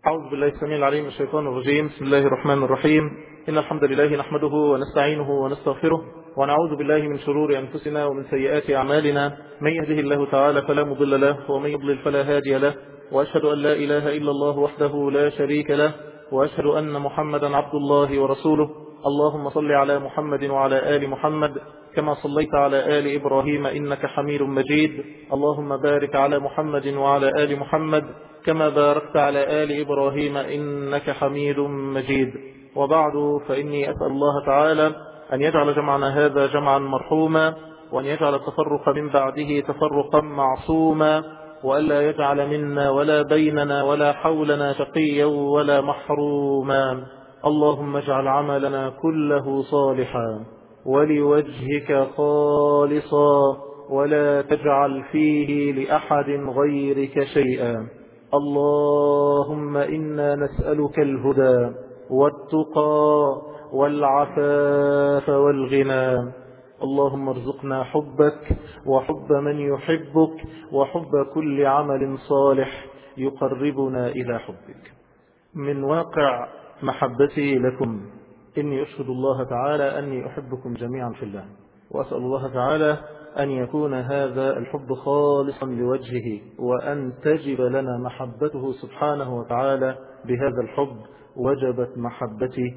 أعوذ بالله السميع العليم من الشيطان الرجيم. بسم الله الرحمن الرحيم. إن الحمد لله نحمده ونستعينه ونستغفره ونعوذ بالله من شرور أنفسنا ومن سيئات أعمالنا. من يهده الله تعالى فلا مضل له ومن يضلل فلا هادي له، وأشهد أن لا إله إلا الله وحده لا شريك له، وأشهد أن محمدا عبد الله ورسوله. اللهم صل على محمد وعلى آل محمد كما صليت على آل إبراهيم إنك حميد مجيد. اللهم بارك على محمد وعلى آل محمد كما باركت على آل إبراهيم إنك حميد مجيد. وبعد، فإني أسأل الله تعالى أن يجعل جمعنا هذا جمعا مرحوما، وأن يجعل التفرق من بعده تفرقا معصوما، وألا يجعل منا ولا بيننا ولا حولنا شقيا ولا محروما. اللهم اجعل عملنا كله صالحا ولوجهك خالصا، ولا تجعل فيه لأحد غيرك شيئا. اللهم إنا نسألك الهدى والتقى والعفاف والغنى. اللهم ارزقنا حبك وحب من يحبك وحب كل عمل صالح يقربنا إلى حبك. من واقع محبتي لكم إني أشهد الله تعالى أني أحبكم جميعا في الله، وأسأل الله تعالى أن يكون هذا الحب خالصا لوجهه، وأن تجب لنا محبته سبحانه وتعالى. بهذا الحب وجبت محبتي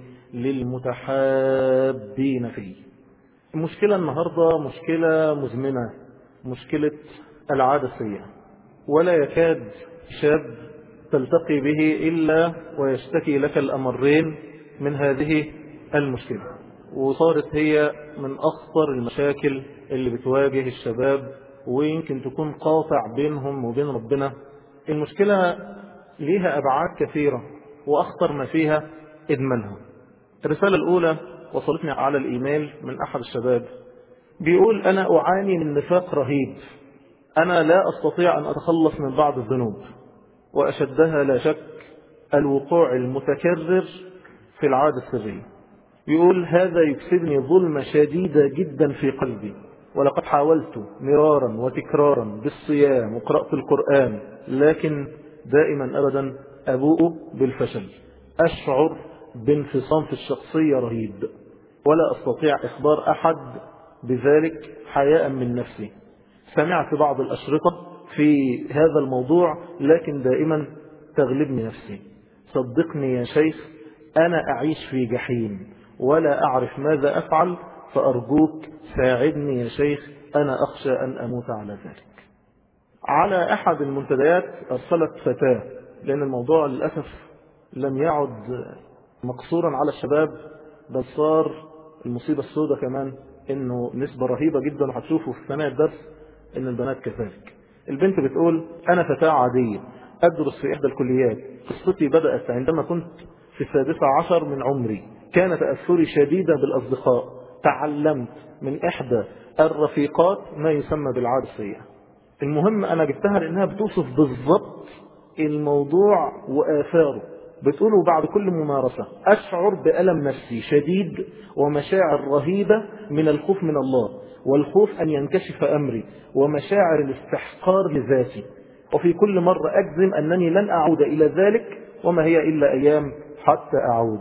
للمتحابين فيه. المشكلة النهاردة مشكلة مزمنة، مشكلة العادة السيئة، ولا يكاد شاب تلتقي به إلا ويشتكي لك الأمرين من هذه المشكلة، وصارت هي من أخطر المشاكل اللي بتواجه الشباب، ويمكن تكون قاطع بينهم وبين ربنا. المشكلة ليها أبعاد كثيرة، وأخطر ما فيها إدمانها. الرسالة الأولى وصلتني على الإيميل من أحد الشباب، بيقول: أنا أعاني من نفاق رهيب، أنا لا أستطيع أن أتخلص من بعض الذنوب، وأشدها لا شك الوقوع المتكرر في العادة السرية. يقول: هذا يكسبني ظلمة شديدة جدا في قلبي، ولقد حاولت مرارا وتكرارا بالصيام وقراءة القرآن، لكن دائما أبدا أبوء بالفشل. أشعر بانفصام في الشخصية رهيب، ولا أستطيع إخبار أحد بذلك حياء من نفسي. سمعت بعض الأشرطة في هذا الموضوع، لكن دائما تغلبني نفسي. صدقني يا شيخ، أنا أعيش في جحيم ولا أعرف ماذا أفعل، فأرجوك ساعدني يا شيخ، أنا أخشى أن أموت على ذلك. على أحد المنتديات أرسلت فتاة، لأن الموضوع للأسف لم يعد مقصورا على الشباب، بل صار المصيبة السوداء كمان إنه نسبة رهيبة جدا، وهتشوفوا في ثناء الدرس إن البنات كذلك. البنت بتقول: أنا فتاة عادية أدرس في إحدى الكليات. قصتي بدأت عندما كنت في 16 من عمري. كان تأثري شديدا بالأصدقاء. تعلمت من إحدى الرفيقات ما يسمى بالعادة السيئة. المهم أنا جبتها لأنها بتوصف بالضبط الموضوع وآثاره. بتقولوا: بعد كل ممارسة أشعر بألم نفسي شديد ومشاعر رهيبة من الخوف من الله، والخوف أن ينكشف أمري، ومشاعر الاستحقار لذاتي، وفي كل مرة أجزم أنني لن أعود إلى ذلك، وما هي إلا أيام حتى أعود.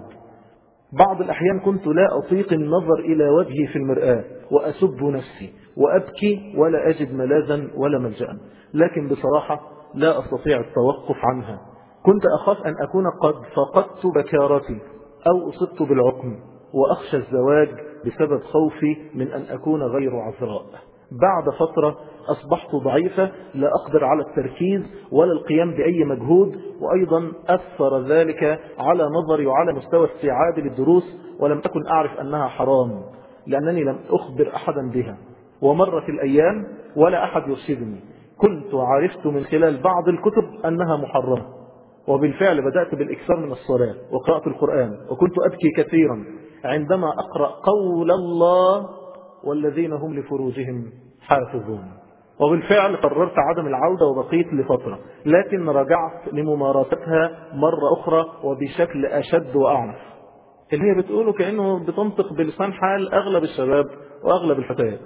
بعض الأحيان كنت لا أطيق النظر إلى وجهي في المرآة، وأسب نفسي وأبكي ولا أجد ملاذا ولا ملجأ، لكن بصراحة لا أستطيع التوقف عنها. كنت أخاف أن أكون قد فقدت بكارتي أو أصبت بالعقم، وأخشى الزواج بسبب خوفي من أن أكون غير عذراء. بعد فترة أصبحت ضعيفة، لا أقدر على التركيز ولا القيام بأي مجهود، وأيضا أثر ذلك على نظري وعلى مستوى استيعابي للدروس، ولم أكن أعرف أنها حرام لأنني لم أخبر أحدا بها. ومرت الأيام ولا أحد يرشدني. كنت عرفت من خلال بعض الكتب أنها محرمة، وبالفعل بدأت بالإكثار من الصلاة وقراءة القرآن، وكنت أبكي كثيرا عندما أقرأ قول الله: والذين هم لفروجهم حافظون. وبالفعل قررت عدم العودة وبقيت لفترة، لكن رجعت لممارستها مرة أخرى وبشكل أشد وأعنف. اللي هي بتقوله كأنه بتنطق بلسان حال أغلب الشباب وأغلب الفتيات.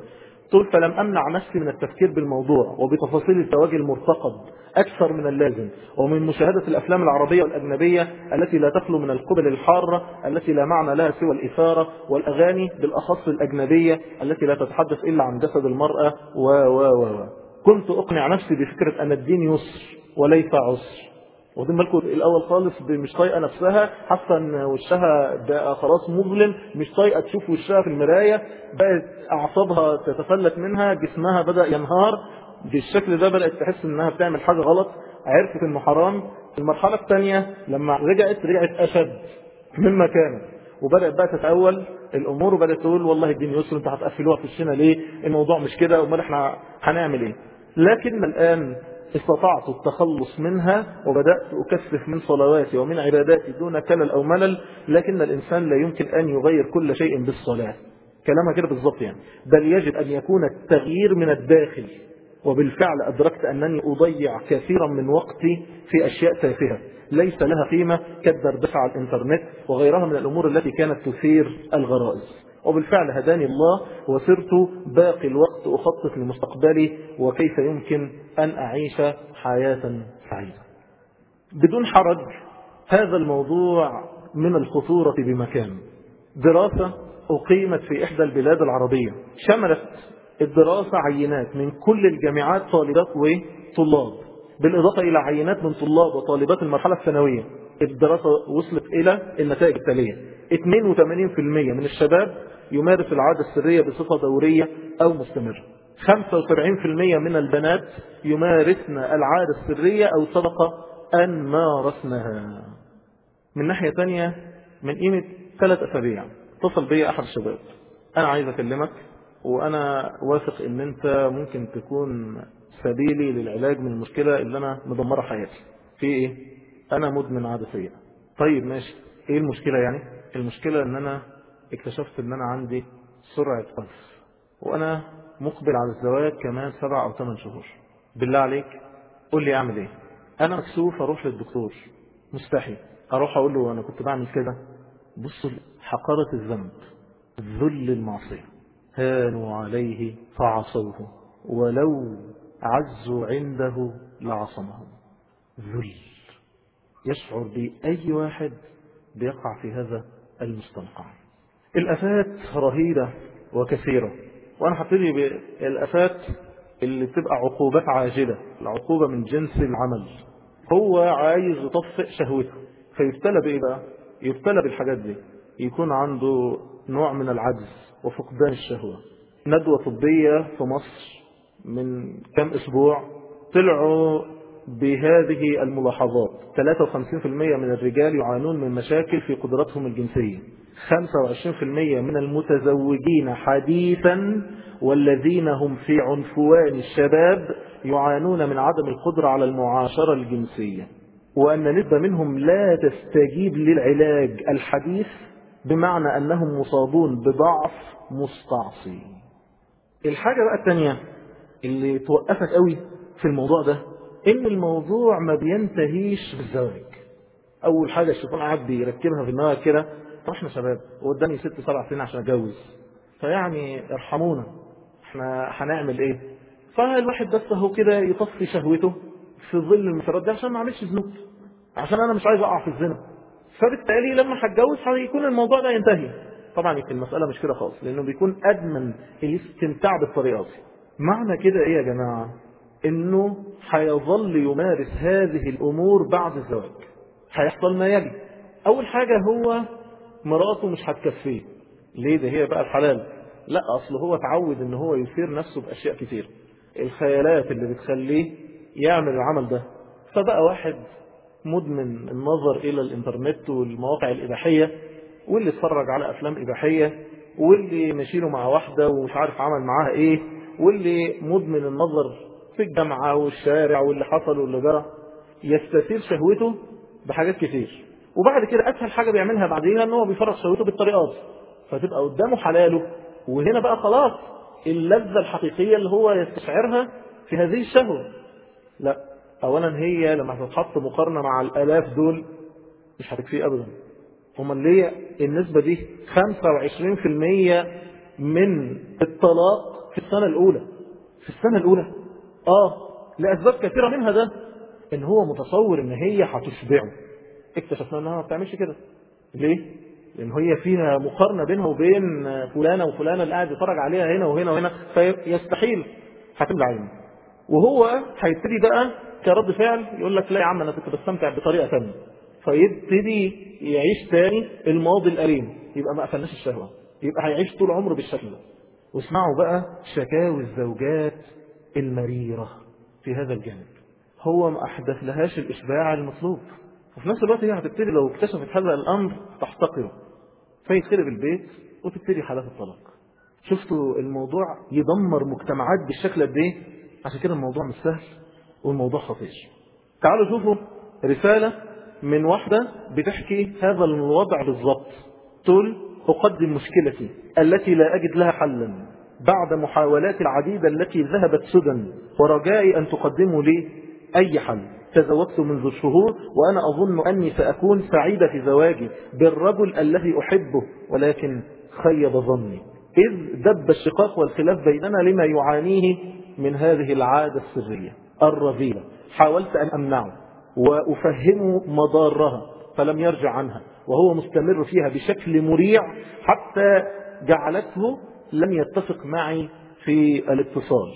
تقول فلم أمنع نفسي من التفكير بالموضوع وبتفاصيل الزواج المرتقب أكثر من اللازم، ومن مشاهدة الأفلام العربية والأجنبية التي لا تخلو من القبل الحارة التي لا معنى لها سوى الإثارة، والأغاني بالأخص الأجنبية التي لا تتحدث إلا عن جسد المرأة و كنت أقنع نفسي بفكرة أن الدين يسر وليس عسر. واخدين بالكم الاول خالص مش طايقه نفسها، حاسه ان وشها بقى خلاص مظلم، مش طايقه تشوف وشها في المرايه، بقت اعصابها تتفلت منها، جسمها بدا ينهار بالشكل ده، بدات تحس انها بتعمل حاجه غلط، عرفت انه حرام. المرحله الثانيه لما رجعت اشد مما كانت، وبدات بقى تتاول الامور، وبدات تقول والله الدين يسر، انتوا هتقفلوها في وشنا ليه؟ الموضوع مش كده، امال احنا هنعمل ايه؟ لكن الان استطعت التخلص منها، وبدأت أكثف من صلواتي ومن عباداتي دون كلل أو ملل. لكن الإنسان لا يمكن أن يغير كل شيء بالصلاة، كلامها كده بالضبط يعني، بل يجب أن يكون التغيير من الداخل. وبالفعل أدركت أنني أضيع كثيرا من وقتي في أشياء تافهة ليس لها قيمة، كالدردشة على الإنترنت وغيرها من الأمور التي كانت تثير الغرائز. وبالفعل هداني الله، وصرت باقي الوقت أخطط لمستقبلي وكيف يمكن أن أعيش حياة سعيدة بدون حرج. هذا الموضوع من الخطورة بمكان. دراسة أقيمت في إحدى البلاد العربية، شملت الدراسة عينات من كل الجامعات، طالبات وطلاب، بالإضافة إلى عينات من طلاب وطالبات المرحلة الثانوية. الدراسة وصلت إلى النتائج التالية: 82% من الشباب يمارس العادة السرية بصفة دورية أو مستمرة، 75% من البنات يمارسن العادة السرية أو سبق أن مارسنها. من ناحية تانية، من قيمة 3 أسابيع اتصل بي أحد الشباب: أنا عايز أكلمك، وأنا واثق إن أنت ممكن تكون سبيلي للعلاج من المشكلة اللي أنا مدمرة حياتي. في إيه؟ أنا مدمن عادة سيئة. طيب ماشي، إيه المشكلة يعني؟ المشكلة إن أنا اكتشفت إن أنا عندي سرعة قذف، وأنا مقبل على الزواج كمان 7 أو 8 شهور. بالله عليك قول لي أعمل إيه؟ أنا مكسوف أروح للدكتور، مستحي أروح أقول له أنا كنت بعمل كده. بصوا حقارة الذنب، ذل المعصية. هانوا عليه فعصوه ولو عزوا عنده لعصمهم. ذل يشعر بأي واحد بيقع في هذا المستنقع. الآفات رهيبة وكثيرة، وأنا هبتدي بالآفات اللي بتبقى عقوبات عاجلة، العقوبة من جنس العمل. هو عايز يطفئ شهوته، فيبتلى بإيه بقى؟ يبتلى بالحاجات دي، يكون عنده نوع من العجز وفقدان الشهوة. ندوة طبية في مصر من كم أسبوع طلعوا بهذه الملاحظات: 53% من الرجال يعانون من مشاكل في قدرتهم الجنسية، 25% من المتزوجين حديثا والذين هم في عنفوان الشباب يعانون من عدم القدرة على المعاشرة الجنسية، وأن نسبة منهم لا تستجيب للعلاج الحديث، بمعنى أنهم مصابون بضعف مستعصي. الحاجة بقى الثانية اللي توقفك قوي في الموضوع ده، إن الموضوع ما بينتهيش بالزواج. أول حاجة الشيطان قاعد بيركبها في دماغك كده: طب احنا شباب وقدامي 6 7 سنين عشان اتجوز، فيعني ارحمونا، احنا هنعمل ايه؟ فالواحد بس هو كده يطفي شهوته في ظل المسارات دي عشان ما اعملش ذنوب، عشان انا مش عايز اقع في الزنا، فبالتالي لما هتجوز هيكون الموضوع ده ينتهي. طبعا المسألة مش كده خالص، لانه بيكون ادمن الاستمتاع بالطريقة دي. معنى كده ايه يا جماعة؟ انه هيظل يمارس هذه الامور بعد الزواج. هيحصل ما يلي: اول حاجة هو مراته مش هتكفيه. ليه؟ ده هي بقى الحلال. لا، اصل هو اتعود ان هو يثير نفسه باشياء كتير، الخيالات اللي بتخليه يعمل العمل ده. فبقى واحد مدمن النظر الى الانترنت والمواقع الاباحية، واللي اتفرج على افلام اباحية، واللي مشيله مع واحدة ومش عارف عمل معاها ايه، واللي مدمن النظر في الجامعة والشارع واللي حصل واللي جرى. يستثير شهوته بحاجات كتير، وبعد كده اسهل حاجة بيعملها بعديها ان هو بيفرغ شهوته بالطريقات، فتبقى قدامه حلاله. وهنا بقى خلاص اللذة الحقيقية اللي هو يستشعرها في هذه الشهوة. لا، اولا هي لما هتتحط مقارنة مع الالاف دول مش هتكفيه ابدا. امال ليه النسبة دي 25% من الطلاق في السنة الأولى. في السنة الأولى لأسباب كثيرة، منها ده إن هو متصور إن هي هتشبعه. اكتشفنا إنها ما بتعملش كده. ليه؟ لأن هي فينا مقارنة بينها وبين فلانة وفلانة اللي قاعد يتفرج عليها هنا وهنا وهنا، فيستحيل هتملى عينه. وهو هيبتدي بقى كرد فعل يقول لك لا يا عم أنا كنت بستمتع بطريقة ثانيه، فيبتدي يعيش تاني الماضي الأليم، يبقى ما قفلناش الشهوة، يبقى هيعيش طول عمره بالشكل ده. واسمعوا بقى شكاوي الزوجات المريرة في هذا الجانب. هو ما أحدث لهاش الإشباع المطلوب، وفي نفس الوقت هي هتبتدي لو اكتشفت هذا الأمر تحتقره، فيتخرب البيت وتبتدي حالات الطلاق. شفتوا الموضوع يدمر مجتمعات بالشكل قد ايه؟ عشان كده الموضوع مش سهل والموضوع خطير. تعالوا شوفوا رسالة من واحدة بتحكي هذا الوضع بالضبط. تقول: أقدم مشكلتي التي لا أجد لها حلا بعد محاولات العديدة التي ذهبت سدى، ورجائي أن تقدموا لي أي حل. تزوجت منذ شهور وأنا أظن أني سأكون سعيدة في زواجي بالرجل الذي أحبه، ولكن خيب ظني إذ دب الشقاق والخلاف بيننا لما يعانيه من هذه العادة السرية الرذيلة. حاولت أن أمنعه وأفهمه مضارها فلم يرجع عنها، وهو مستمر فيها بشكل مريع حتى جعلته لم يتفق معي في الاتصال،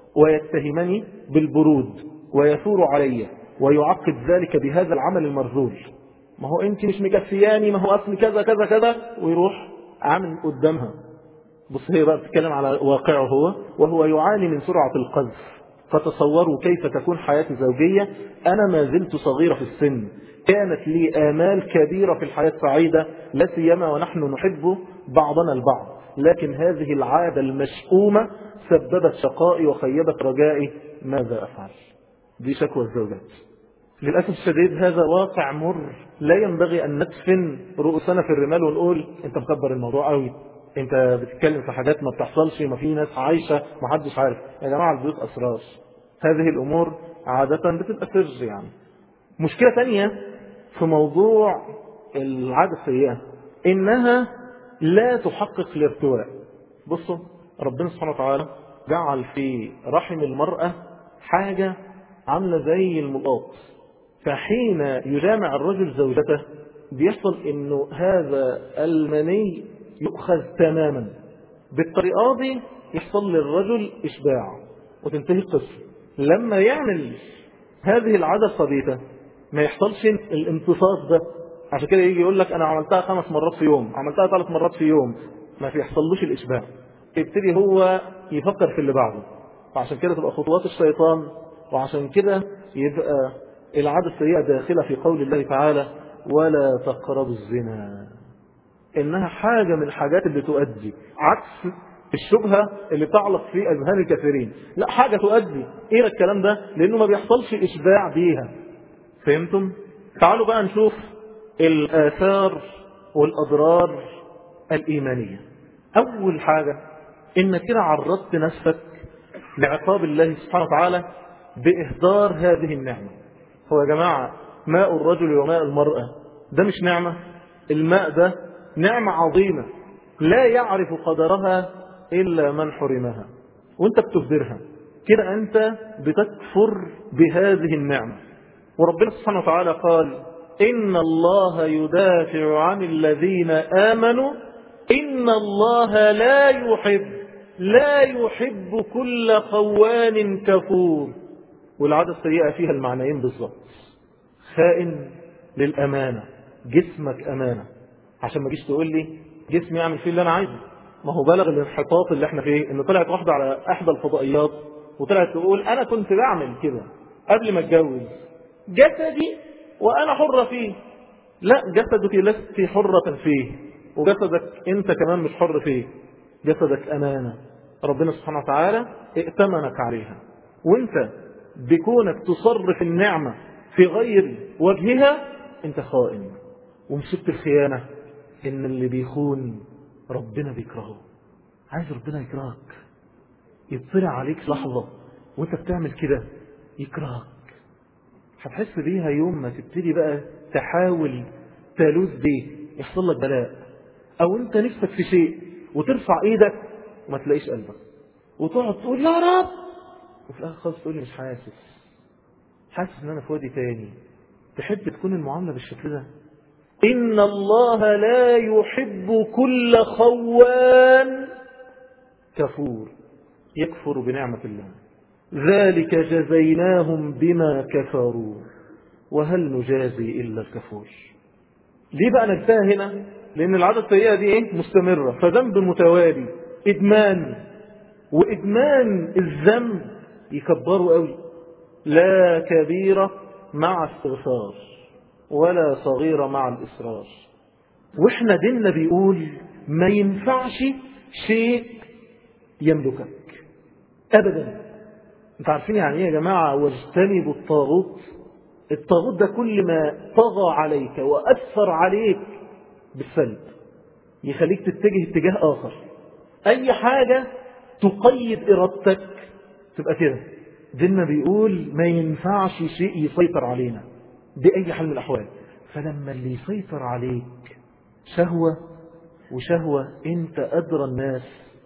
ويتهمني بالبرود ويثور علي ويعقد ذلك بهذا العمل المرذول. ما هو انت مش مكفياني، ما هو اصل كذا كذا كذا، ويروح عامل قدامها. بص هي بقى بتتكلم على واقعه هو، وهو يعاني من سرعة القذف. فتصوروا كيف تكون حياتي الزوجية، أنا ما زلت صغيرة في السن، كانت لي آمال كبيرة في الحياة السعيدة، لا سيما ونحن نحب بعضنا البعض، لكن هذه العادة المشؤومة سببت شقائي وخيبت رجائي، ماذا أفعل؟ دي شكوى الزوجات. للأسف الشديد هذا واقع مر، لا ينبغي أن ندفن رؤوسنا في الرمال ونقول أنت مكبر الموضوع قوي، أنت بتتكلم في حاجات ما بتحصلش، ما في ناس عايشة ما حدش عارف. يا جماعة البيوت أسرار، هذه الأمور عادة بتبقى سر. يعني مشكلة تانية في موضوع العادة السيئة إنها لا تحقق الارتواء. بصوا ربنا سبحانه وتعالى جعل في رحم المرأة حاجة عاملة زي الملقاط، فحين يجامع الرجل زوجته بيحصل انه هذا المني يؤخذ تماما بالطريقة دي، يحصل للرجل اشباع وتنتهي القصة. لما يعمل هذه العادة الخبيثة ما يحصلش الامتصاص ده، عشان كده يجي يقول لك انا عملتها 5 مرات في يوم، عملتها 3 مرات في يوم، ما يحصلوش الاشباع، يبتدي هو يفكر في اللي بعده. وعشان كده تبقى خطوات الشيطان، وعشان كده يبقى العادة السيئة داخلة في قول الله تعالى: ولا تقربوا الزنا. إنها حاجة من الحاجات اللي تؤدي عكس الشبهة اللي تعلق في أذهان الكثيرين. لا، حاجة تؤدي إيه الكلام ده؟ لأنه ما بيحصلش إشباع بيها. فهمتم؟ تعالوا بقى نشوف الآثار والأضرار الإيمانية. أول حاجة إنك كده عرضت نفسك لعقاب الله سبحانه وتعالى بإهدار هذه النعمة. هو يا جماعة ماء الرجل وماء المرأة ده مش نعمة؟ الماء ده نعمة عظيمة لا يعرف قدرها إلا من حرمها، وانت بتهدرها كده، انت بتكفر بهذه النعمة. وربنا سبحانه وتعالى قال: إن الله يدافع عن الذين آمنوا إن الله لا يحب كل خوان كفور. والعادة السيئة فيها المعنيين بالظبط. خائن للأمانة، جسمك أمانة، عشان ما جيش تقول لي جسمي يعمل فيه اللي أنا عايزه. ما هو بلغ الانحطاط اللي احنا فيه إن طلعت واحدة على إحدى الفضائيات وطلعت تقول أنا كنت بعمل كده قبل ما اتجوز، جسدي وأنا حرة فيه. لا، جسدك لست حرة فيه، وجسدك أنت كمان مش حر فيه. جسدك أمانة، ربنا سبحانه وتعالى ائتمنك عليها، وانت بكونك تصرف النعمة في غير وجهها انت خائن. ومصيبة الخيانة ان اللي بيخون ربنا بيكرهه. عايز ربنا يكرهك، يطلع عليك لحظة وانت بتعمل كده يكرهك، هتحس بيها يوم ما تبتدي بقى تحاول تلوذ بيه، يحصل لك بلاء، او انت نفسك في شيء وترفع ايدك وما تلاقيش قلبك. وتقعد تقول يا رب، وفي الآخر خالص تقول لي مش حاسس ان انا في وادي تاني. تحب تكون المعاملة بالشكل ده؟ إن الله لا يحب كل خوان كفور يكفر بنعمة الله. ذلك جزيناهم بما كفروا وهل نجازي إلا الكفور. ليه بقى نجتها هنا؟ لأن العادة السيئة دي مستمرة، فذنب متوالي، إدمان، وإدمان الذنب يكبروا قوي. لا كبيرة مع استغفار ولا صغيرة مع الإصرار. وإحنا ديننا بيقول ما ينفعش شيء يملكك أبدا. انت عارفين يعني ايه يا جماعة واجتنبوا الطاغوت؟ الطاغوت ده كل ما طغى عليك وأثر عليك بالسلب، يخليك تتجه اتجاه آخر. أي حاجة تقيد إرادتك تبقى كده. ديننا بيقول ما ينفعش شيء يسيطر علينا بأي حال من الأحوال. فلما اللي يسيطر عليك شهوة، وشهوة انت أدرى الناس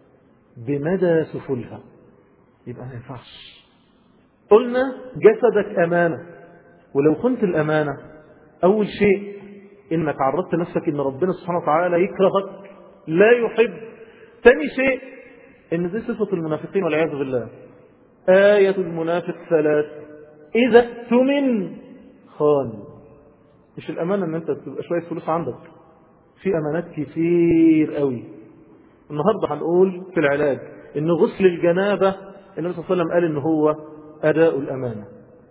بمدى سفلها، يبقى ما ينفعش. قلنا جسدك أمانة، ولو خنت الأمانة أول شيء إنك عرضت نفسك إن ربنا سبحانه وتعالى يكرهك لا يحب. ثاني شيء إن دي صفة المنافقين والعياذ بالله. آية المنافق 3: إذا اؤتمن خان. مش الأمانة إن أنت تبقى شوية فلوس عندك، في أمانات كتير قوي. النهاردة هنقول في العلاج إن غسل الجنابة النبي صلى الله عليه وسلم قال إن هو أداء الأمانة.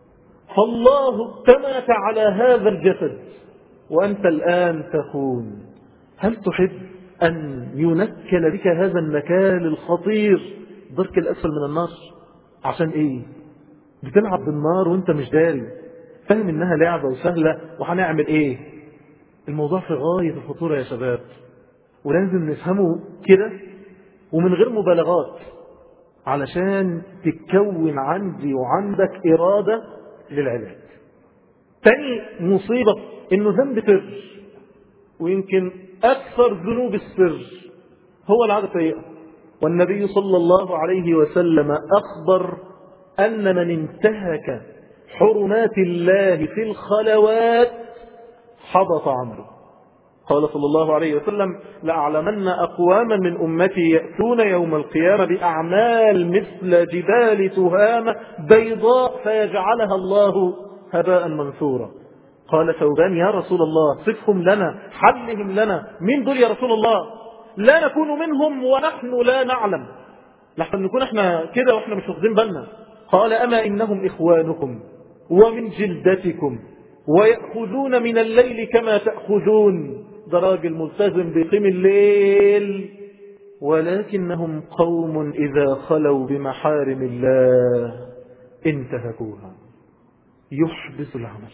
فالله ائتمنك على هذا الجسد وأنت الآن تخون. هل تحب أن ينكل بك هذا النكال الخطير، درك الأسفل من النار؟ عشان إيه؟ بتلعب بالنار وأنت مش داري، فاهم إنها لعبة وسهلة وهنعمل إيه؟ الموضوع في غاية الخطورة يا شباب، ولازم نفهمه كده ومن غير مبالغات، علشان تتكون عندي وعندك إرادة للعلاج. تاني مصيبة إنه ذنب سر، ويمكن أكثر ذنوب السر هو العادة السيئة. والنبي صلى الله عليه وسلم أخبر أن من انتهك حرمات الله في الخلوات حبط عمله. قال صلى الله عليه وسلم: لأعلمن أقواما من أمتي يأتون يوم القيامة بأعمال مثل جبال تهامة بيضاء فيجعلها الله هباء منثورا. قال ثوبان: يا رسول الله صفهم لنا، حلهم لنا. من دول يا رسول الله؟ لا نكون منهم ونحن لا نعلم، لحسن نكون احنا كده واحنا مش واخدين بالنا. قال: أما إنهم إخوانكم ومن جلدتكم ويأخذون من الليل كما تأخذون. ده راجل ملتزم بقيم الليل، ولكنهم قوم إذا خلوا بمحارم الله انتهكوها. يحبس العمل.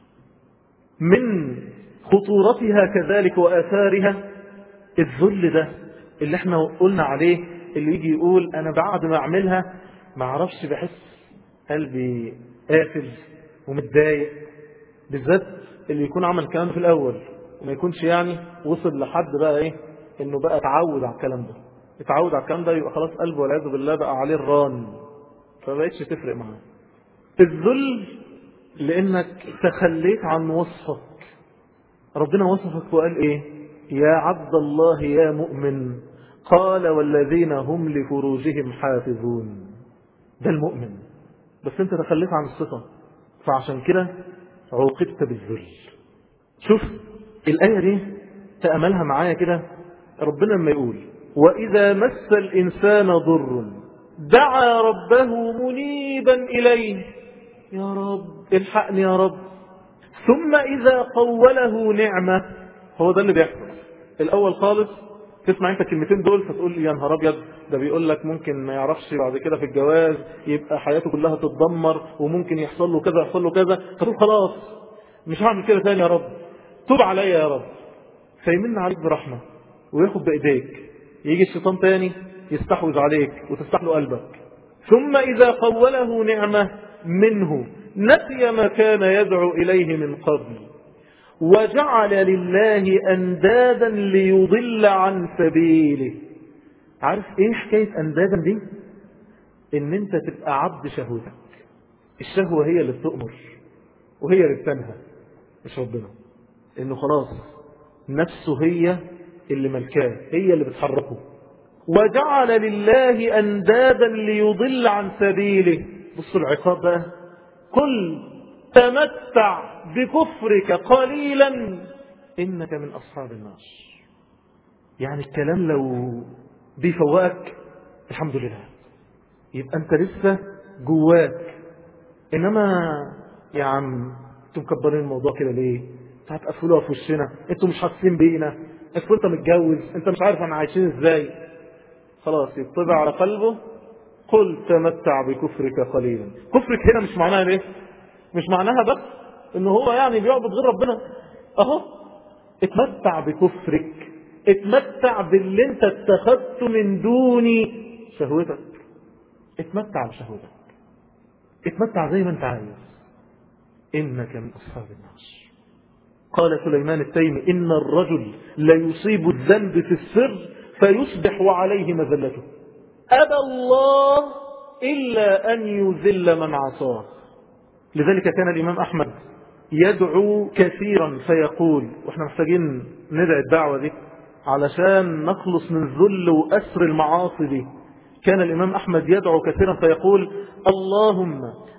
من خطورتها كذلك وآثارها الذل ده اللي احنا قلنا عليه، اللي يجي يقول أنا بعد ما أعملها ما عرفش، بحس قلبي قافل ومتضايق. بالذات اللي يكون عمل الكلام في الأول وما يكونش يعني وصل لحد بقى إيه إنه بقى اتعود على الكلام ده. اتعود على الكلام ده يبقى خلاص قلبه والعياذ بالله بقى عليه الران، فبقيتش تفرق معاه. الذل لأنك تخليت عن وصفك. ربنا وصفك وقال إيه؟ يا عبد الله يا مؤمن. قال: والذين هم لفروجهم حافظون. ده المؤمن، بس انت تخليت عن الصفة، فعشان كده عوقبت بالذل. شوف الآية دي تأملها معايا كده. ربنا لما يقول: وإذا مس الإنسان ضر دعا ربه منيبا إليه، يا رب الحقني يا رب. ثم إذا قوله نعمة، هو ده اللي بيحصل. الأول خالص تسمع انت الكلمتين دول فتقول يا نهار ابيض، ده بيقول لك ممكن ما يعرفش بعد كده في الجواز، يبقى حياته كلها تتدمر، وممكن يحصل له كذا يحصل له كذا، فتقول خلاص مش هعمل كده تاني يا رب، توب عليا يا رب. فيمن عليك برحمة وياخد بإيديك. يجي الشيطان تاني يستحوذ عليك وتفتح له قلبك. ثم إذا قوله نعمة منه نسي ما كان يدعو إليه من قبل وجعل لله أندادا ليضل عن سبيله. عارف ايه حكاية أندادا دي؟ ان انت تبقى عبد شهوتك. الشهوة هي اللي بتؤمر وهي اللي بتنهى، مش ربنا. انه خلاص نفسه هي اللي ملكاه، هي اللي بتحركه. وجعل لله أندادا ليضل عن سبيله. بصوا العقاب بقى، قل تمتع بكفرك قليلا إنك من أصحاب النار. يعني الكلام لو بيفوقك الحمد لله، يبقى أنت لسه جواك. إنما يا عم انتوا مكبرين الموضوع كده ليه؟ انتوا هتقفلوها في وشنا، انتوا مش حاسين بينا، انت متجوز، انت مش عارف احنا عايشين ازاي. خلاص يطبع على قلبه قل تمتع بكفرك قليلا. كفرك هنا مش معناها ليه؟ مش معناها بس انه هو يعني بيعبد غير ربنا. اهو اتمتع بكفرك، اتمتع باللي انت اتخذته من دون شهوتك. اتمتع بشهوتك، اتمتع زي ما انت عايز، انك من اصحاب النار. قال سليمان التيمي إن الرجل ليصيب الذنب في السر فيصبح وعليه مذلته، أبى الله إلا أن يذل من عصاه. لذلك كان الإمام أحمد يدعو كثيرا فيقول، وإحنا محتاجين ندعي الدعوة دي علشان نخلص من ذل وأسر المعاصي دي. كان الإمام أحمد يدعو كثيرا فيقول اللهم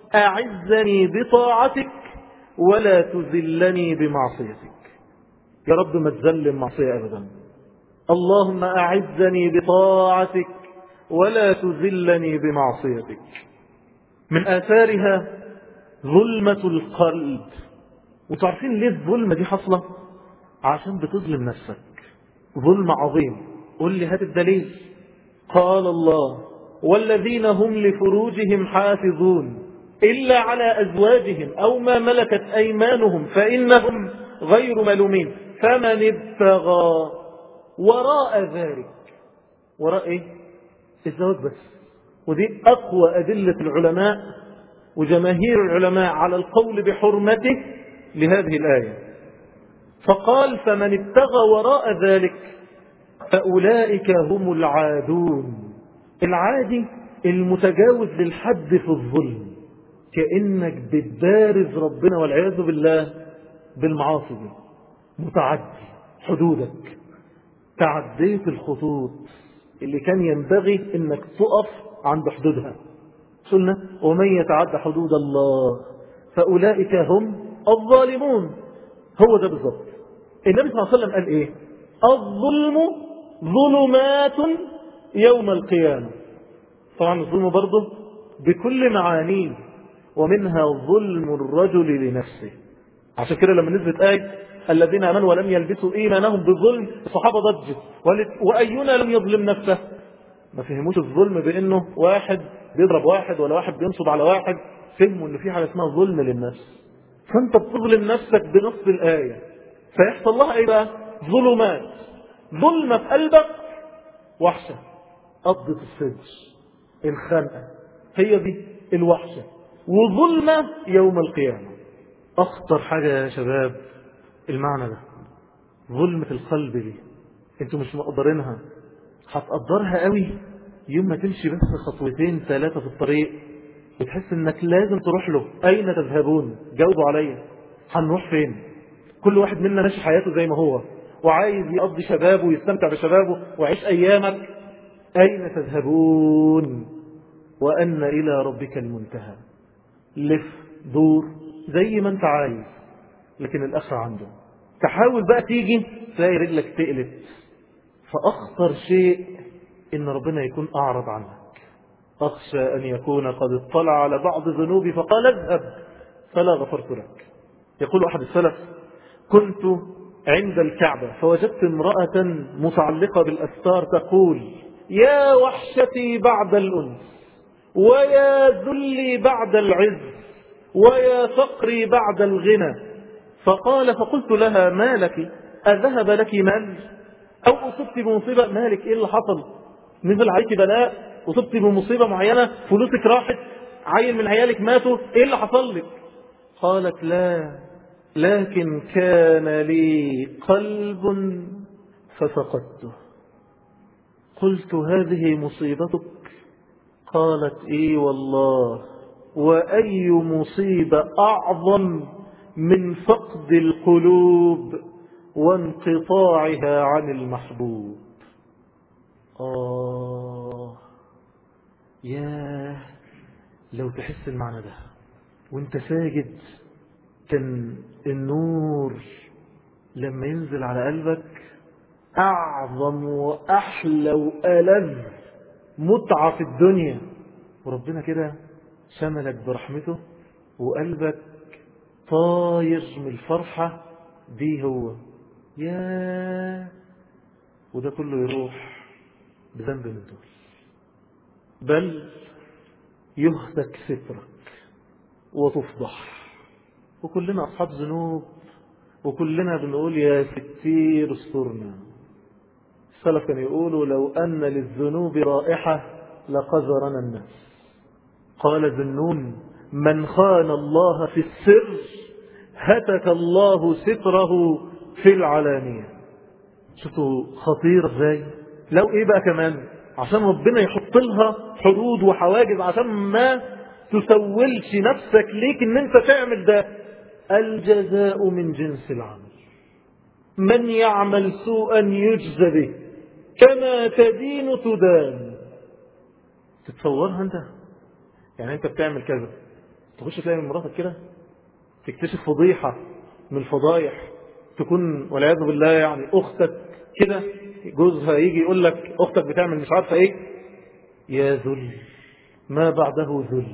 أعزني بطاعتك ولا تذلني بمعصيتك. يا رب ما تذل المعصية أبدا. اللهم أعزني بطاعتك ولا تذلني بمعصيتك. من آثارها ظلمة القلب. وتعرفين ليه الظلمة دي حصلة؟ عشان بتظلم نفسك، ظلم عظيم. قل لي هات الدليل. قال الله والذين هم لفروجهم حافظون إلا على أزواجهم أو ما ملكت أيمانهم فإنهم غير ملومين فمن ابتغى وراء ذلك. وراء إيه؟ الزواج بس. ودي أقوى أدلة العلماء وجماهير العلماء على القول بحرمته لهذه الآية. فقال فمن ابتغى وراء ذلك فأولئك هم العادون. العادي المتجاوز للحد في الظلم، كأنك بتبارز ربنا والعياذ بالله بالمعاصي دي، متعدي حدودك، تعديت الخطوط اللي كان ينبغي انك تقف عند حدودها. قلنا ومن يتعدى حدود الله فأولئك هم الظالمون. هو ده بالضبط. النبي صلى الله عليه وسلم قال ايه؟ الظلم ظلمات يوم القيامة. طبعا الظلم برضه بكل معانيه، ومنها ظلم الرجل لنفسه. عشان كده لما نزلت آية الذين آمنوا ولم يلبسوا إيمانهم بالظلم الصحابة ضجت وأينا لم يظلم نفسه. ما فهموش الظلم بأنه واحد بيضرب واحد ولا واحد بينصب على واحد، فهموا أن في حاجة اسمها ظلم للنفس. فأنت بتظلم نفسك بنص الآية، فيحصل لها إيه بقى؟ ظلمات. ظلمة في قلبك، وحشة، قبضة الصدر، الخنقة، هي دي الوحشة. وظلمة يوم القيامة. أخطر حاجة يا شباب المعنى ده، ظلمة القلب دي. انتوا مش مقدرينها، هتقدرها قوي يوم ما تمشي بس خطوتين ثلاثة في الطريق وتحس انك لازم تروح له. اين تذهبون؟ جاوبوا عليا، هنروح فين؟ كل واحد منا ماشي حياته زي ما هو وعايز يقضي شبابه ويستمتع بشبابه ويعيش ايامك. اين تذهبون وان الى ربك المنتهى. لف دور زي ما انت عايز، لكن الاخر عنده. تحاول بقى تيجي تلاقي رجلك تقلب. فاخطر شيء ان ربنا يكون اعرض عنك. اخشى ان يكون قد اطلع على بعض ذنوبي فقال اذهب فلا غفرت لك. يقول احد السلف كنت عند الكعبة فوجدت امرأة متعلقة بالاستار تقول يا وحشتي بعد الانس ويا ذلي بعد العز ويا فقري بعد الغنى. فقلت لها ما لك؟ أذهب لك مال أو أصبت بمصيبة؟ مالك إيه اللي حصل؟ نزل عليك بلاء، أصبت بمصيبة معينة، فلوسك راحت، عيل من عيالك ماتوا، إيه اللي حصل لك؟ قالت لا، لكن كان لي قلب ففقدته. قلت هذه مصيبتك؟ قالت ايه والله، وأي مصيبة أعظم من فقد القلوب وانقطاعها عن المحبوب. ياه، لو تحس المعنى ده وانت ساجد، كان النور لما ينزل على قلبك أعظم وأحلى وألذ متعة في الدنيا، وربنا كده شملك برحمته وقلبك طاير من الفرحة دي. هو ياه، وده كله يروح بذنب من دول، بل يهتك سترك وتفضح. وكلنا أصحاب ذنوب، وكلنا بنقول يا ستير استرنا. السلف كانوا يقولوا لو أن للذنوب رائحة لقذرنا الناس. قال ذنون من خان الله في السر هتك الله ستره في العلانية. شفتوا خطير ازاي؟ لو ايه بقى كمان عشان ربنا يحط لها حدود وحواجز عشان ما تسولش نفسك ليك ان انت تعمل ده. الجزاء من جنس العمل، من يعمل سوءا يجزى به كما تدين تدان. تتصورها انت؟ يعني انت بتعمل كذا، تخش تلاقي من مراتك كده تكتشف فضيحة من الفضايح، تكون والعياذ بالله يعني اختك كده جوزها يجي يقول لك اختك بتعمل مش عارفه ايه. يا ذل ما بعده ذل.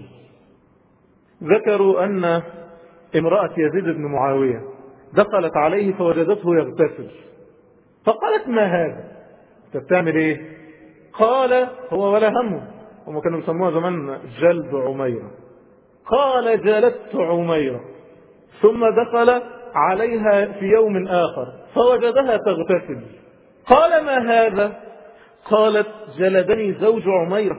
ذكروا ان امرأة يزيد بن معاوية دخلت عليه فوجدته يغتسل، فقالت ما هذا، انت بتعمل ايه؟ قال هو ولا همه، هم كانوا يسموها زمان جلد عميرة. قال جلدت عميرة. ثم دخل عليها في يوم آخر فوجدها تغتسل. قال ما هذا؟ قالت جلدني زوج عميرة.